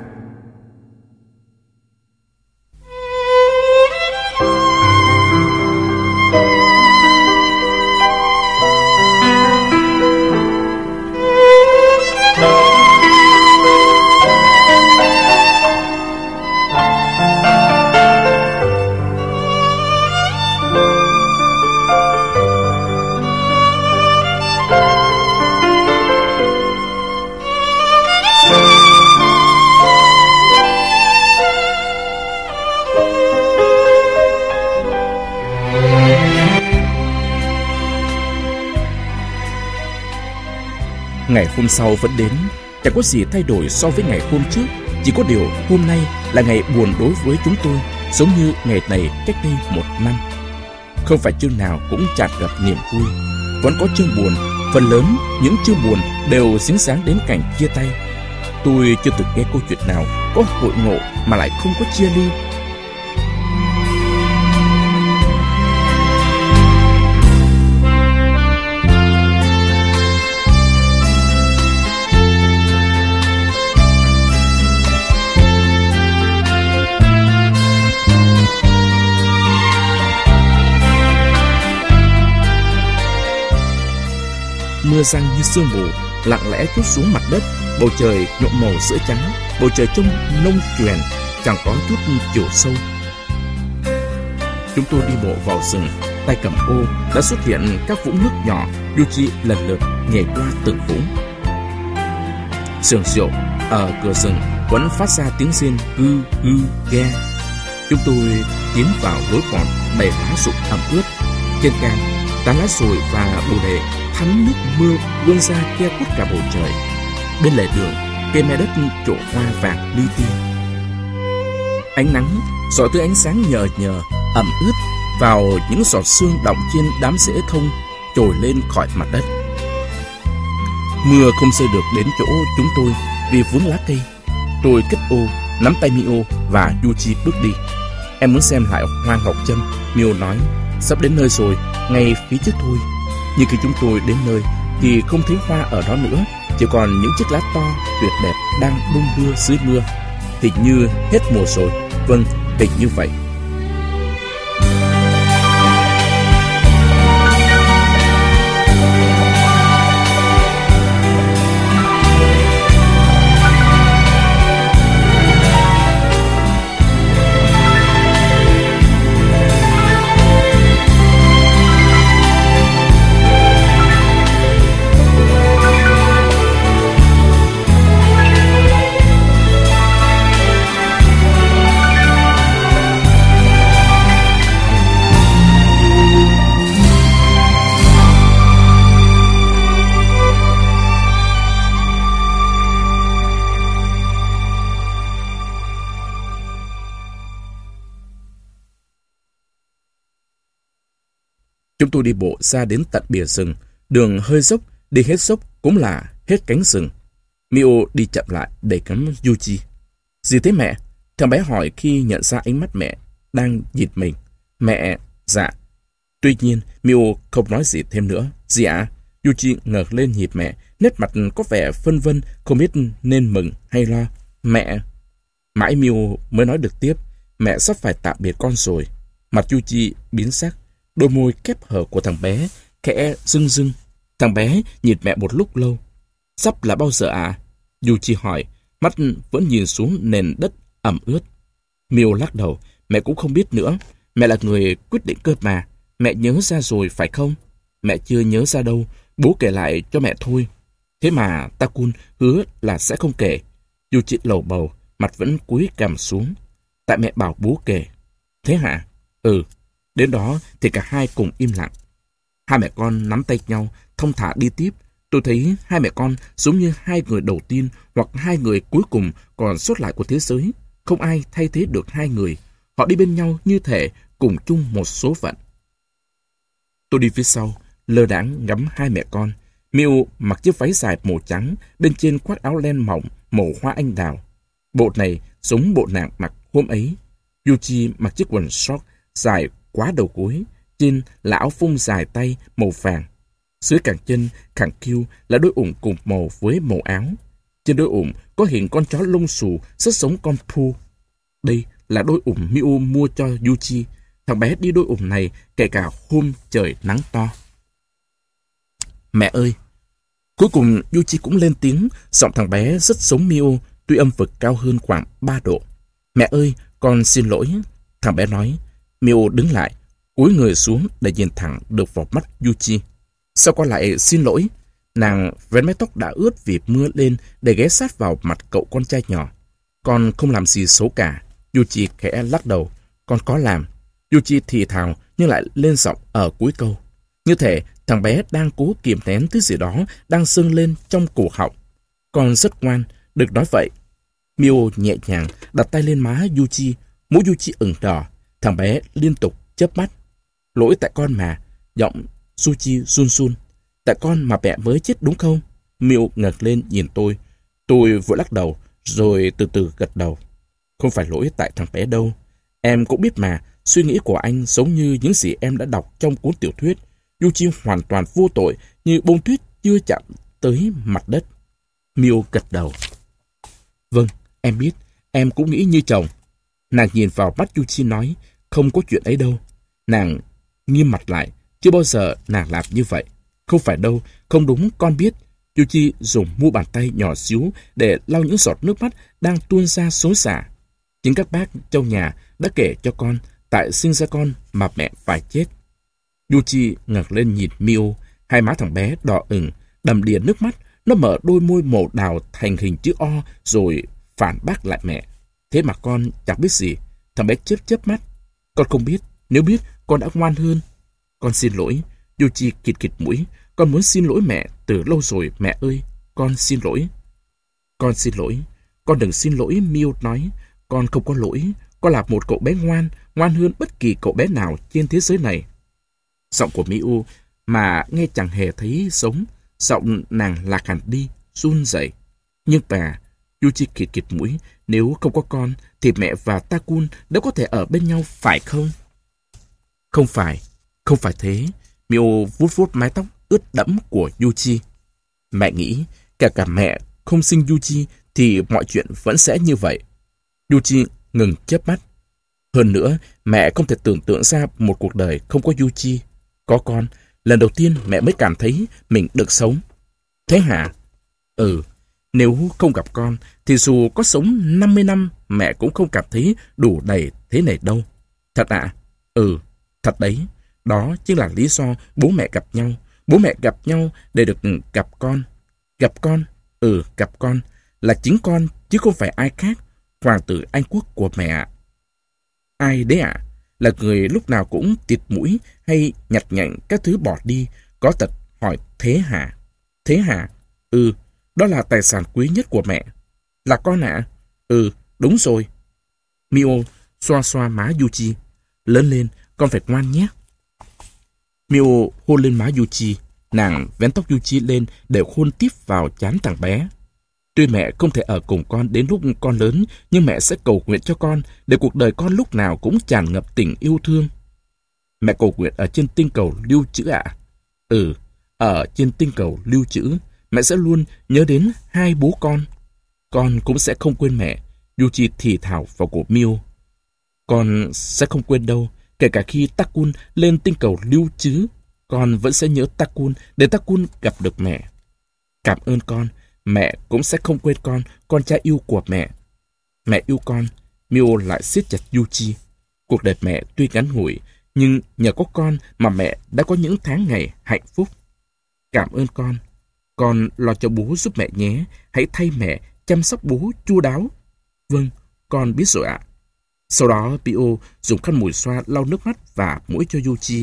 Ngày hôm sau vẫn đến, chẳng có gì thay đổi so với ngày hôm trước. Chỉ có điều hôm nay là ngày buồn đối với chúng tôi, giống như ngày này cách đây một năm. Không phải chương nào cũng tràn ngập niềm vui. Vẫn có chương buồn, phần lớn những chương buồn đều dính dáng đến cảnh chia tay. Tôi chưa từng nghe câu chuyện nào có hội ngộ mà lại không có chia ly. Mưa răng như sương mù lặng lẽ trút xuống mặt đất, bầu trời nhuộm màu sữa trắng, bầu trời trông nông chuyền, chẳng có chút chiều sâu. Chúng tôi đi bộ vào rừng, tay cầm ô đã xuất hiện các vũng nước nhỏ. Yuji lần lượt nhảy qua từng vũng. Sườn rượu ở cửa rừng vẫn phát ra tiếng rên gư gư ghe. Chúng tôi tiến vào lối mòn đầy lá rụng ẩm ướt. Trên cam, tán lá sồi và bồ đề thấm nước mưa vươn ra che khuất cả bầu trời. Bên lề đường, cây me đất trổ hoa vàng li ti. Ánh nắng rọi từ ánh sáng nhờ nhờ ẩm ướt vào những giọt sương đọng trên đám rễ thông trồi lên khỏi mặt đất. Mưa không rơi được đến chỗ chúng tôi vì vướng lá cây. Tôi cất ô, nắm tay Mio và Yuji bước đi. Em muốn xem lại hoa ngọc trâm, Mio nói. Sắp đến nơi rồi, ngay phía trước thôi. Nhưng khi chúng tôi đến nơi thì không thấy hoa ở đó nữa, chỉ còn những chiếc lá to tuyệt đẹp đang đung đưa dưới mưa. Hình như hết mùa rồi. Vâng, hình như vậy. Chúng tôi đi bộ ra đến tận bìa rừng. Đường hơi dốc, đi hết dốc cũng là hết cánh rừng. Mio đi chậm lại để cắm Yuji. Gì thế mẹ? Thằng bé hỏi khi nhận ra ánh mắt mẹ đang nhìn mình. Mẹ, dạ. Tuy nhiên, Mio không nói gì thêm nữa. Gì ạ? À? Yuji ngẩng lên nhìn mẹ, nét mặt có vẻ phân vân, không biết nên mừng hay lo. Mẹ. Mãi Mio mới nói được tiếp. Mẹ sắp phải tạm biệt con rồi. Mặt Yuji biến sắc. Đôi môi khép hờ của thằng bé khẽ rưng rưng. Thằng bé nhìn mẹ một lúc lâu. Sắp là bao giờ ạ? À? Yuji hỏi, mắt vẫn nhìn xuống nền đất ẩm ướt. Mio lắc đầu, mẹ cũng không biết nữa. Mẹ là người quyết định cơ mà. Mẹ nhớ ra rồi phải không? Mẹ chưa nhớ ra đâu, bố kể lại cho mẹ thôi. Thế mà Takun hứa là sẽ không kể. Yuji lầu bầu, mặt vẫn cúi cằm xuống. Tại mẹ bảo bố kể. Thế hả? Ừ. Đến đó thì cả hai cùng im lặng. Hai mẹ con nắm tay nhau, thong thả đi tiếp. Tôi thấy hai mẹ con giống như hai người đầu tiên hoặc hai người cuối cùng còn sót lại của thế giới. Không ai thay thế được hai người. Họ đi bên nhau như thể cùng chung một số phận. Tôi đi phía sau, lơ đãng ngắm hai mẹ con. Mio mặc chiếc váy dài màu trắng, bên trên khoác áo len mỏng màu hoa anh đào. Bộ này giống bộ nàng mặc hôm ấy. Yuji mặc chiếc quần short dài quá đầu gối, trên là áo phông dài tay màu vàng. Dưới cẳng chân, khẳng kiêu là đôi ủng cùng màu với màu áo. Trên đôi ủng có hiện con chó lông xù rất giống con Pooh. Đây là đôi ủng Mio mua cho Yuji. Thằng bé đi đôi ủng này kể cả hôm trời nắng to. Mẹ ơi! Cuối cùng Yuji cũng lên tiếng, giọng thằng bé rất giống Mio, tuy âm vực cao hơn khoảng ba độ. Mẹ ơi, con xin lỗi. Thằng bé nói. Mio đứng lại, cúi người xuống để nhìn thẳng được vào mắt Yuji. Sao con lại xin lỗi? Nàng vén mái tóc đã ướt vì mưa lên để ghé sát vào mặt cậu con trai nhỏ. Con không làm gì xấu cả. Yuji khẽ lắc đầu. Con có làm. Yuji thì thào nhưng lại lên giọng ở cuối câu. Như thể thằng bé đang cố kiềm nén thứ gì đó đang sưng lên trong cổ họng. Con rất ngoan, đừng nói vậy. Mio nhẹ nhàng đặt tay lên má Yuji, mũi Yuji ửng đỏ. Thằng bé liên tục chớp mắt. Lỗi tại con mà. Giọng Yuji run run. Tại con mà mẹ mới chết đúng không? Mio ngẩng lên nhìn tôi. Tôi vội lắc đầu, rồi từ từ gật đầu. Không phải lỗi tại thằng bé đâu. Em cũng biết mà, suy nghĩ của anh giống như những gì em đã đọc trong cuốn tiểu thuyết. Yuji hoàn toàn vô tội, như bông tuyết chưa chạm tới mặt đất. Mio gật đầu. Vâng, em biết, em cũng nghĩ như chồng. Nàng nhìn vào mắt Yuji nói, không có chuyện ấy đâu. Nàng nghiêm mặt lại, chưa bao giờ nàng làm như vậy. Không phải đâu, không đúng, con biết. Yuji dùng mu bàn tay nhỏ xíu để lau những giọt nước mắt đang tuôn ra xối xả. Chính các bác trong nhà đã kể cho con, tại sinh ra con mà mẹ phải chết. Yuji ngẩng lên nhìn Mio, hai má thằng bé đỏ ửng, đầm đìa nước mắt. Nó mở đôi môi màu đào thành hình chữ O rồi phản bác lại mẹ. Thế mà con chẳng biết gì. Thằng bé chớp chớp mắt. Con không biết, nếu biết con đã ngoan hơn. Con xin lỗi. Yuji kịt kịt mũi. Con muốn xin lỗi mẹ từ lâu rồi mẹ ơi. Con xin lỗi. Con xin lỗi. Con đừng xin lỗi, Mio nói. Con không có lỗi. Con là một cậu bé ngoan, ngoan hơn bất kỳ cậu bé nào trên thế giới này. Giọng của Mio mà nghe chẳng hề thấy sống. Giọng nàng lạc hẳn đi, run rẩy. Nhưng bà, Yuji kịt kịt mũi, nếu không có con, thì mẹ và Takun đã có thể ở bên nhau, phải không? Không phải, không phải thế. Mio vuốt vuốt mái tóc ướt đẫm của Yuji. Mẹ nghĩ, cả cả mẹ không sinh Yuji thì mọi chuyện vẫn sẽ như vậy. Yuji ngừng chớp mắt. Hơn nữa, mẹ không thể tưởng tượng ra một cuộc đời không có Yuji. Có con, lần đầu tiên mẹ mới cảm thấy mình được sống. Thế hả? Ừ, nếu không gặp con, thì dù có sống năm mươi năm, mẹ cũng không cảm thấy đủ đầy thế này đâu. Thật ạ? À? Ừ, thật đấy. Đó chính là lý do bố mẹ gặp nhau. Bố mẹ gặp nhau để được gặp con. Gặp con? Ừ, gặp con. Là chính con, chứ không phải ai khác. Hoàng tử Anh Quốc của mẹ ạ. Ai đấy ạ? À? Là người lúc nào cũng tịt mũi hay nhặt nhạnh các thứ bỏ đi, có tật hỏi thế hả? Thế hả? Ừ, đó là tài sản quý nhất của mẹ. Là con ạ? À? Ừ, đúng rồi. Mio xoa xoa má Yuji. Lớn lên, con phải ngoan nhé. Mio hôn lên má Yuji. Nàng vén tóc Yuji lên để hôn tiếp vào trán thằng bé. Tuy mẹ không thể ở cùng con đến lúc con lớn, nhưng mẹ sẽ cầu nguyện cho con để cuộc đời con lúc nào cũng tràn ngập tình yêu thương. Mẹ cầu nguyện ở trên tinh cầu lưu trữ ạ? À? Ừ, ở trên tinh cầu lưu trữ, mẹ sẽ luôn nhớ đến hai bố con. Con cũng sẽ không quên mẹ. Yuji thì thào vào cổ Mio. Con sẽ không quên đâu, kể cả khi Takun lên tinh cầu lưu trữ, con vẫn sẽ nhớ Takun để Takun gặp được mẹ. Cảm ơn con. Mẹ cũng sẽ không quên con, con trai yêu của mẹ. Mẹ yêu con. Mio lại siết chặt Yuji. Cuộc đời mẹ tuy ngắn ngủi, nhưng nhờ có con mà mẹ đã có những tháng ngày hạnh phúc. Cảm ơn con. Con lo cho bố giúp mẹ nhé. Hãy thay mẹ chăm sóc bố chu đáo. Vâng, con biết rồi ạ. Sau đó Pio dùng khăn mùi xoa lau nước mắt và mũi cho Yuji.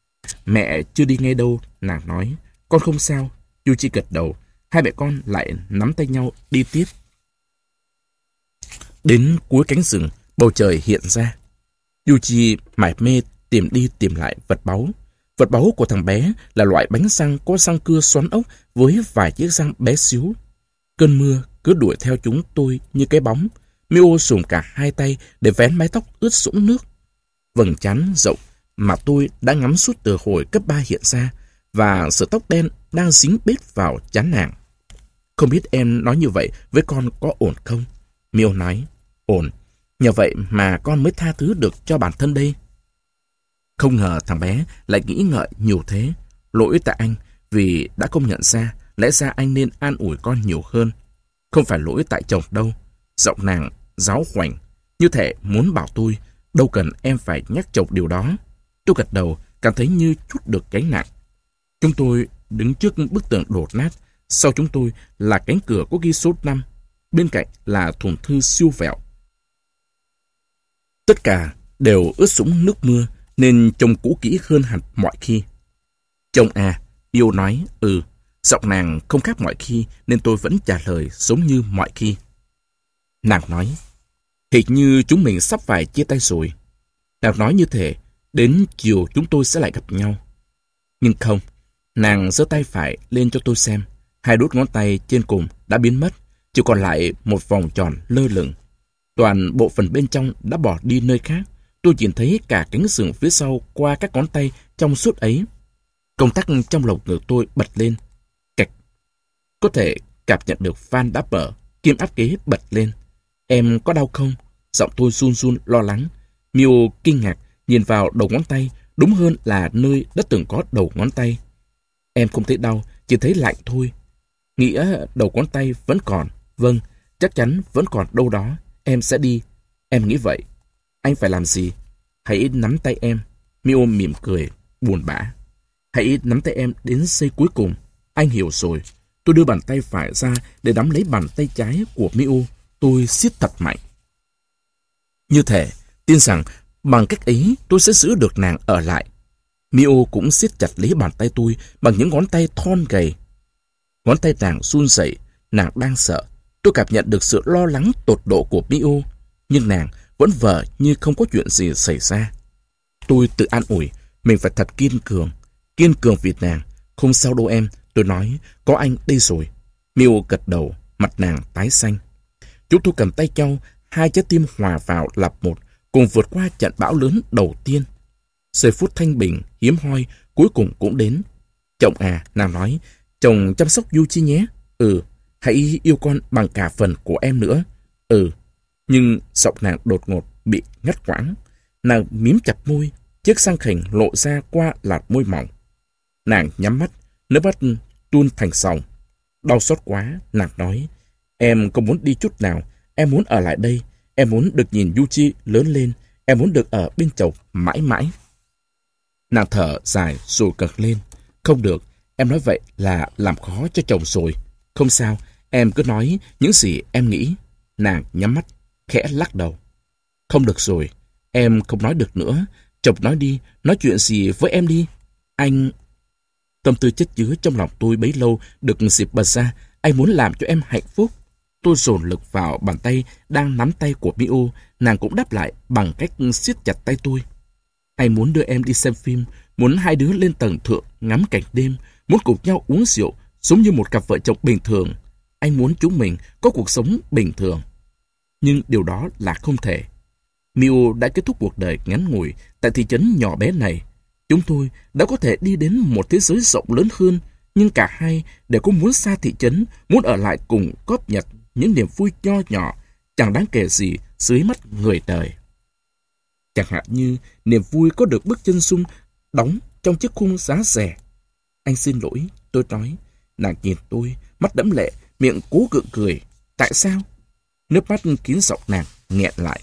Mẹ chưa đi ngay đâu, nàng nói. Con không sao. Yuji gật đầu. Hai mẹ con lại nắm tay nhau đi tiếp. Đến cuối cánh rừng, bầu trời hiện ra. Yuji mải mê tìm đi tìm lại vật báu. Vật báu của thằng bé là loại bánh răng có răng cưa xoắn ốc với vài chiếc răng bé xíu. Cơn mưa cứ đuổi theo chúng tôi như cái bóng. Mio dùng cả hai tay để vén mái tóc ướt sũng nước. Vầng trán rộng mà tôi đã ngắm suốt từ hồi cấp ba hiện ra, và sợi tóc đen đang dính bết vào trán nàng. Không biết em nói như vậy với con có ổn không? Mio nói, ổn. Nhờ vậy mà con mới tha thứ được cho bản thân đây. Không ngờ thằng bé lại nghĩ ngợi nhiều thế. Lỗi tại anh vì đã không nhận ra. Lẽ ra anh nên an ủi con nhiều hơn. Không phải lỗi tại chồng đâu. Giọng nàng giáo khoảnh, như thể muốn bảo tôi đâu cần em phải nhắc chồng điều đó. Tôi gật đầu, cảm thấy như chút được gánh nặng. Chúng tôi đứng trước bức tường đổ nát. Sau chúng tôi là cánh cửa có ghi số năm. Bên cạnh là thùng thư siêu vẹo. Tất cả đều ướt sũng nước mưa nên trông cũ kỹ hơn hẳn mọi khi. Chồng à, Yêu nói, ừ. Giọng nàng không khác mọi khi nên tôi vẫn trả lời giống như mọi khi. Nàng nói, hình như chúng mình sắp phải chia tay rồi. Nàng nói như thế, đến chiều chúng tôi sẽ lại gặp nhau. Nhưng không, nàng giơ tay phải lên cho tôi xem. Hai đốt ngón tay trên cùng đã biến mất, chỉ còn lại một vòng tròn lơ lửng. Toàn bộ phần bên trong đã bỏ đi nơi khác. Tôi nhìn thấy cả cánh sừng phía sau qua các ngón tay trong suốt ấy. Công tắc trong lồng ngực tôi bật lên. Cạch. Có thể cảm nhận được van đã mở, kim áp kế bật lên. Em có đau không? Giọng tôi run run lo lắng. Miu kinh ngạc nhìn vào đầu ngón tay, đúng hơn là nơi đã từng có đầu ngón tay. Em không thấy đau, chỉ thấy lạnh thôi. Nghĩa đầu ngón tay vẫn còn. Vâng, chắc chắn vẫn còn đâu đó. Em sẽ đi. Em nghĩ vậy. Anh phải làm gì? Hãy nắm tay em. Miu mỉm cười, buồn bã. Hãy nắm tay em đến giây cuối cùng. Anh hiểu rồi. Tôi đưa bàn tay phải ra để nắm lấy bàn tay trái của Miu. Tôi siết thật mạnh. Như thể, tin rằng bằng cách ấy tôi sẽ giữ được nàng ở lại. Miu cũng siết chặt lấy bàn tay tôi bằng những ngón tay thon gầy. Ngón tay nàng run rẩy, nàng đang sợ. Tôi cảm nhận được sự lo lắng tột độ của Miu, nhưng nàng vẫn vờ như không có chuyện gì xảy ra. Tôi tự an ủi, mình phải thật kiên cường. Kiên cường vì nàng. Không sao đâu em, tôi nói, có anh đây rồi. Miu gật đầu, mặt nàng tái xanh. Chúng tôi cầm tay nhau, hai trái tim hòa vào lập một, cùng vượt qua trận bão lớn đầu tiên. Giây phút thanh bình, hiếm hoi, cuối cùng cũng đến. Chồng à, nàng nói, chồng chăm sóc Yuchi nhé. Ừ, hãy yêu con bằng cả phần của em nữa. Ừ, nhưng giọng nàng đột ngột bị ngắt quãng. Nàng mím chặt môi, chiếc răng khểnh lộ ra qua lạt môi mỏng. Nàng nhắm mắt, nước mắt tuôn thành dòng. Đau xót quá, nàng nói, em không muốn đi chút nào, em muốn ở lại đây, em muốn được nhìn Yuchi lớn lên, em muốn được ở bên chồng mãi mãi. Nàng thở dài rồi cật lên. Không được, em nói vậy là làm khó cho chồng rồi. Không sao, em cứ nói những gì em nghĩ. Nàng nhắm mắt, khẽ lắc đầu. Không được rồi, em không nói được nữa. Chồng nói đi, nói chuyện gì với em đi. Anh... Tâm tư chất chứa trong lòng tôi bấy lâu được dịp bật ra. Anh muốn làm cho em hạnh phúc. Tôi dồn lực vào bàn tay đang nắm tay của Miu. Nàng cũng đáp lại bằng cách siết chặt tay tôi. Anh muốn đưa em đi xem phim, muốn hai đứa lên tầng thượng ngắm cảnh đêm, muốn cùng nhau uống rượu, giống như một cặp vợ chồng bình thường. Anh muốn chúng mình có cuộc sống bình thường. Nhưng điều đó là không thể. Miu đã kết thúc cuộc đời ngắn ngủi tại thị trấn nhỏ bé này. Chúng tôi đã có thể đi đến một thế giới rộng lớn hơn, nhưng cả hai đều có muốn xa thị trấn, muốn ở lại cùng cóp nhặt những niềm vui nho nhỏ, chẳng đáng kể gì dưới mắt người đời. Chẳng hạn như niềm vui có được bước chân sung đóng trong chiếc khung giá rẻ. Anh xin lỗi, tôi nói. Nàng nhìn tôi, mắt đẫm lệ, miệng cố gượng cười. Tại sao? Nước mắt kín giọng nàng nghẹn lại.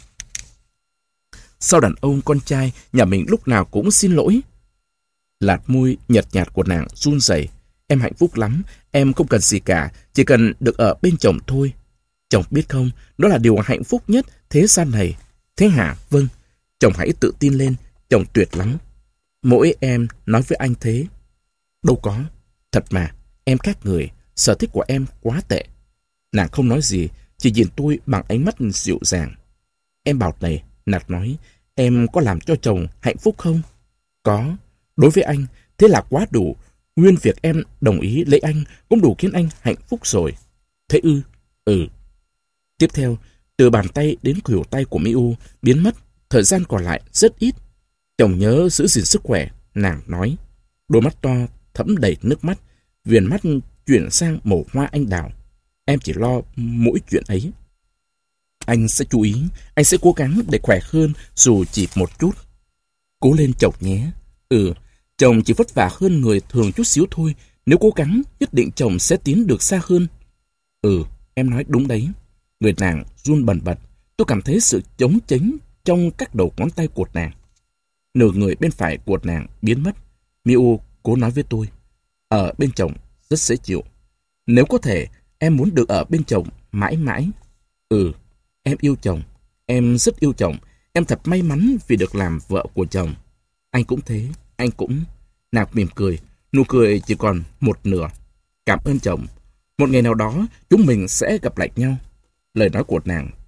Sao đàn ông con trai nhà mình lúc nào cũng xin lỗi? Lạt môi nhợt nhạt của nàng run rẩy. Em hạnh phúc lắm, em không cần gì cả, chỉ cần được ở bên chồng thôi. Chồng biết không, đó là điều hạnh phúc nhất thế gian này. Thế hả? Vâng. Chồng hãy tự tin lên, chồng tuyệt lắm. Mỗi em nói với anh thế. Đâu có, thật mà, em khác người, sở thích của em quá tệ. Nàng không nói gì, chỉ nhìn tôi bằng ánh mắt dịu dàng. Em bảo này, nàng nói, em có làm cho chồng hạnh phúc không? Có, đối với anh, thế là quá đủ. Nguyên việc em đồng ý lấy anh cũng đủ khiến anh hạnh phúc rồi. Thế ư? Ừ. Tiếp theo, từ bàn tay đến khuỷu tay của Miu biến mất, thời gian còn lại rất ít. Chồng nhớ giữ gìn sức khỏe, nàng nói. Đôi mắt to thấm đầy nước mắt, viền mắt chuyển sang màu hoa anh đào. Em chỉ lo mỗi chuyện ấy. Anh sẽ chú ý, anh sẽ cố gắng để khỏe hơn dù chỉ một chút. Cố lên chồng nhé. Ừ, chồng chỉ vất vả hơn người thường chút xíu thôi. Nếu cố gắng, nhất định chồng sẽ tiến được xa hơn. Ừ, em nói đúng đấy. Người nàng run bần bật. Tôi cảm thấy sự chống chánh trong các đầu ngón tay của nàng. Nửa người bên phải của nàng biến mất. Miu cố nói với tôi. Ở bên chồng rất dễ chịu. Nếu có thể, em muốn được ở bên chồng mãi mãi. Ừ, em yêu chồng. Em rất yêu chồng. Em thật may mắn vì được làm vợ của chồng. Anh cũng thế, anh cũng... Nàng mỉm cười, nụ cười chỉ còn một nửa. Cảm ơn chồng. Một ngày nào đó chúng mình sẽ gặp lại nhau. Lời nói của nàng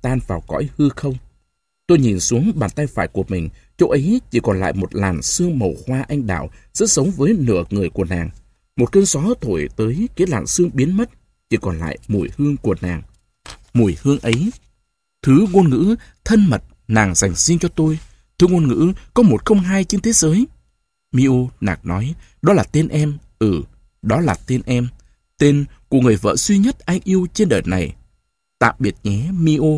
tan vào cõi hư không. Tôi nhìn xuống bàn tay phải của mình, chỗ ấy chỉ còn lại một làn sương màu hoa anh đào rất giống với nửa người của nàng. Một cơn gió thổi tới, cái làn sương biến mất, chỉ còn lại mùi hương của nàng. Mùi hương ấy, thứ ngôn ngữ thân mật nàng dành riêng cho tôi, thứ ngôn ngữ có một không hai trên thế giới. Miu, nàng nói, đó là tên em, ừ, đó là tên em, tên của người vợ duy nhất anh yêu trên đời này. Tạm biệt nhé, Miu.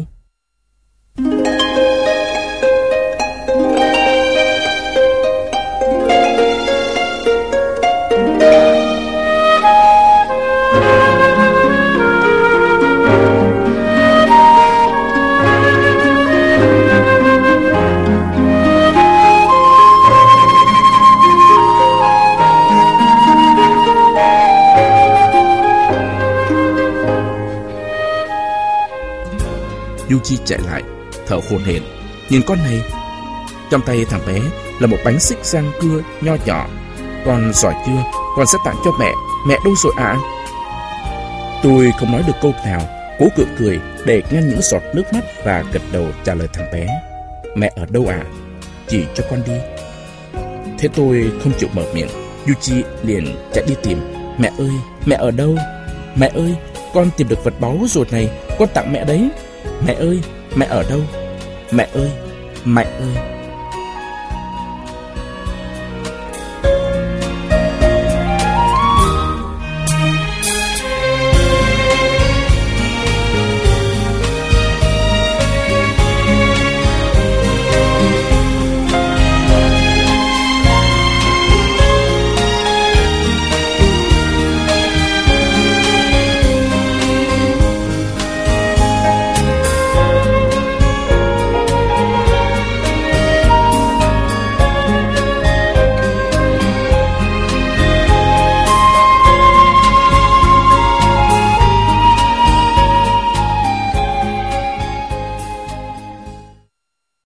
Yuki chạy lại, thở hổn hển. Nhìn con này. Trong tay thằng bé là một bánh xích rang cưa nho nhỏ. Con giỏi chưa? Con sẽ tặng cho mẹ. Mẹ đâu rồi ạ? À? Tôi không nói được câu nào, cố gượng cười để ngăn những giọt nước mắt và gật đầu trả lời thằng bé. Mẹ ở đâu ạ? À? Chỉ cho con đi. Thế tôi không chịu mở miệng. Yuki liền chạy đi tìm. Mẹ ơi, mẹ ở đâu? Mẹ ơi, con tìm được vật báu rồi này, con tặng mẹ đấy. Mẹ ơi, mẹ ở đâu? Mẹ ơi, mẹ ơi.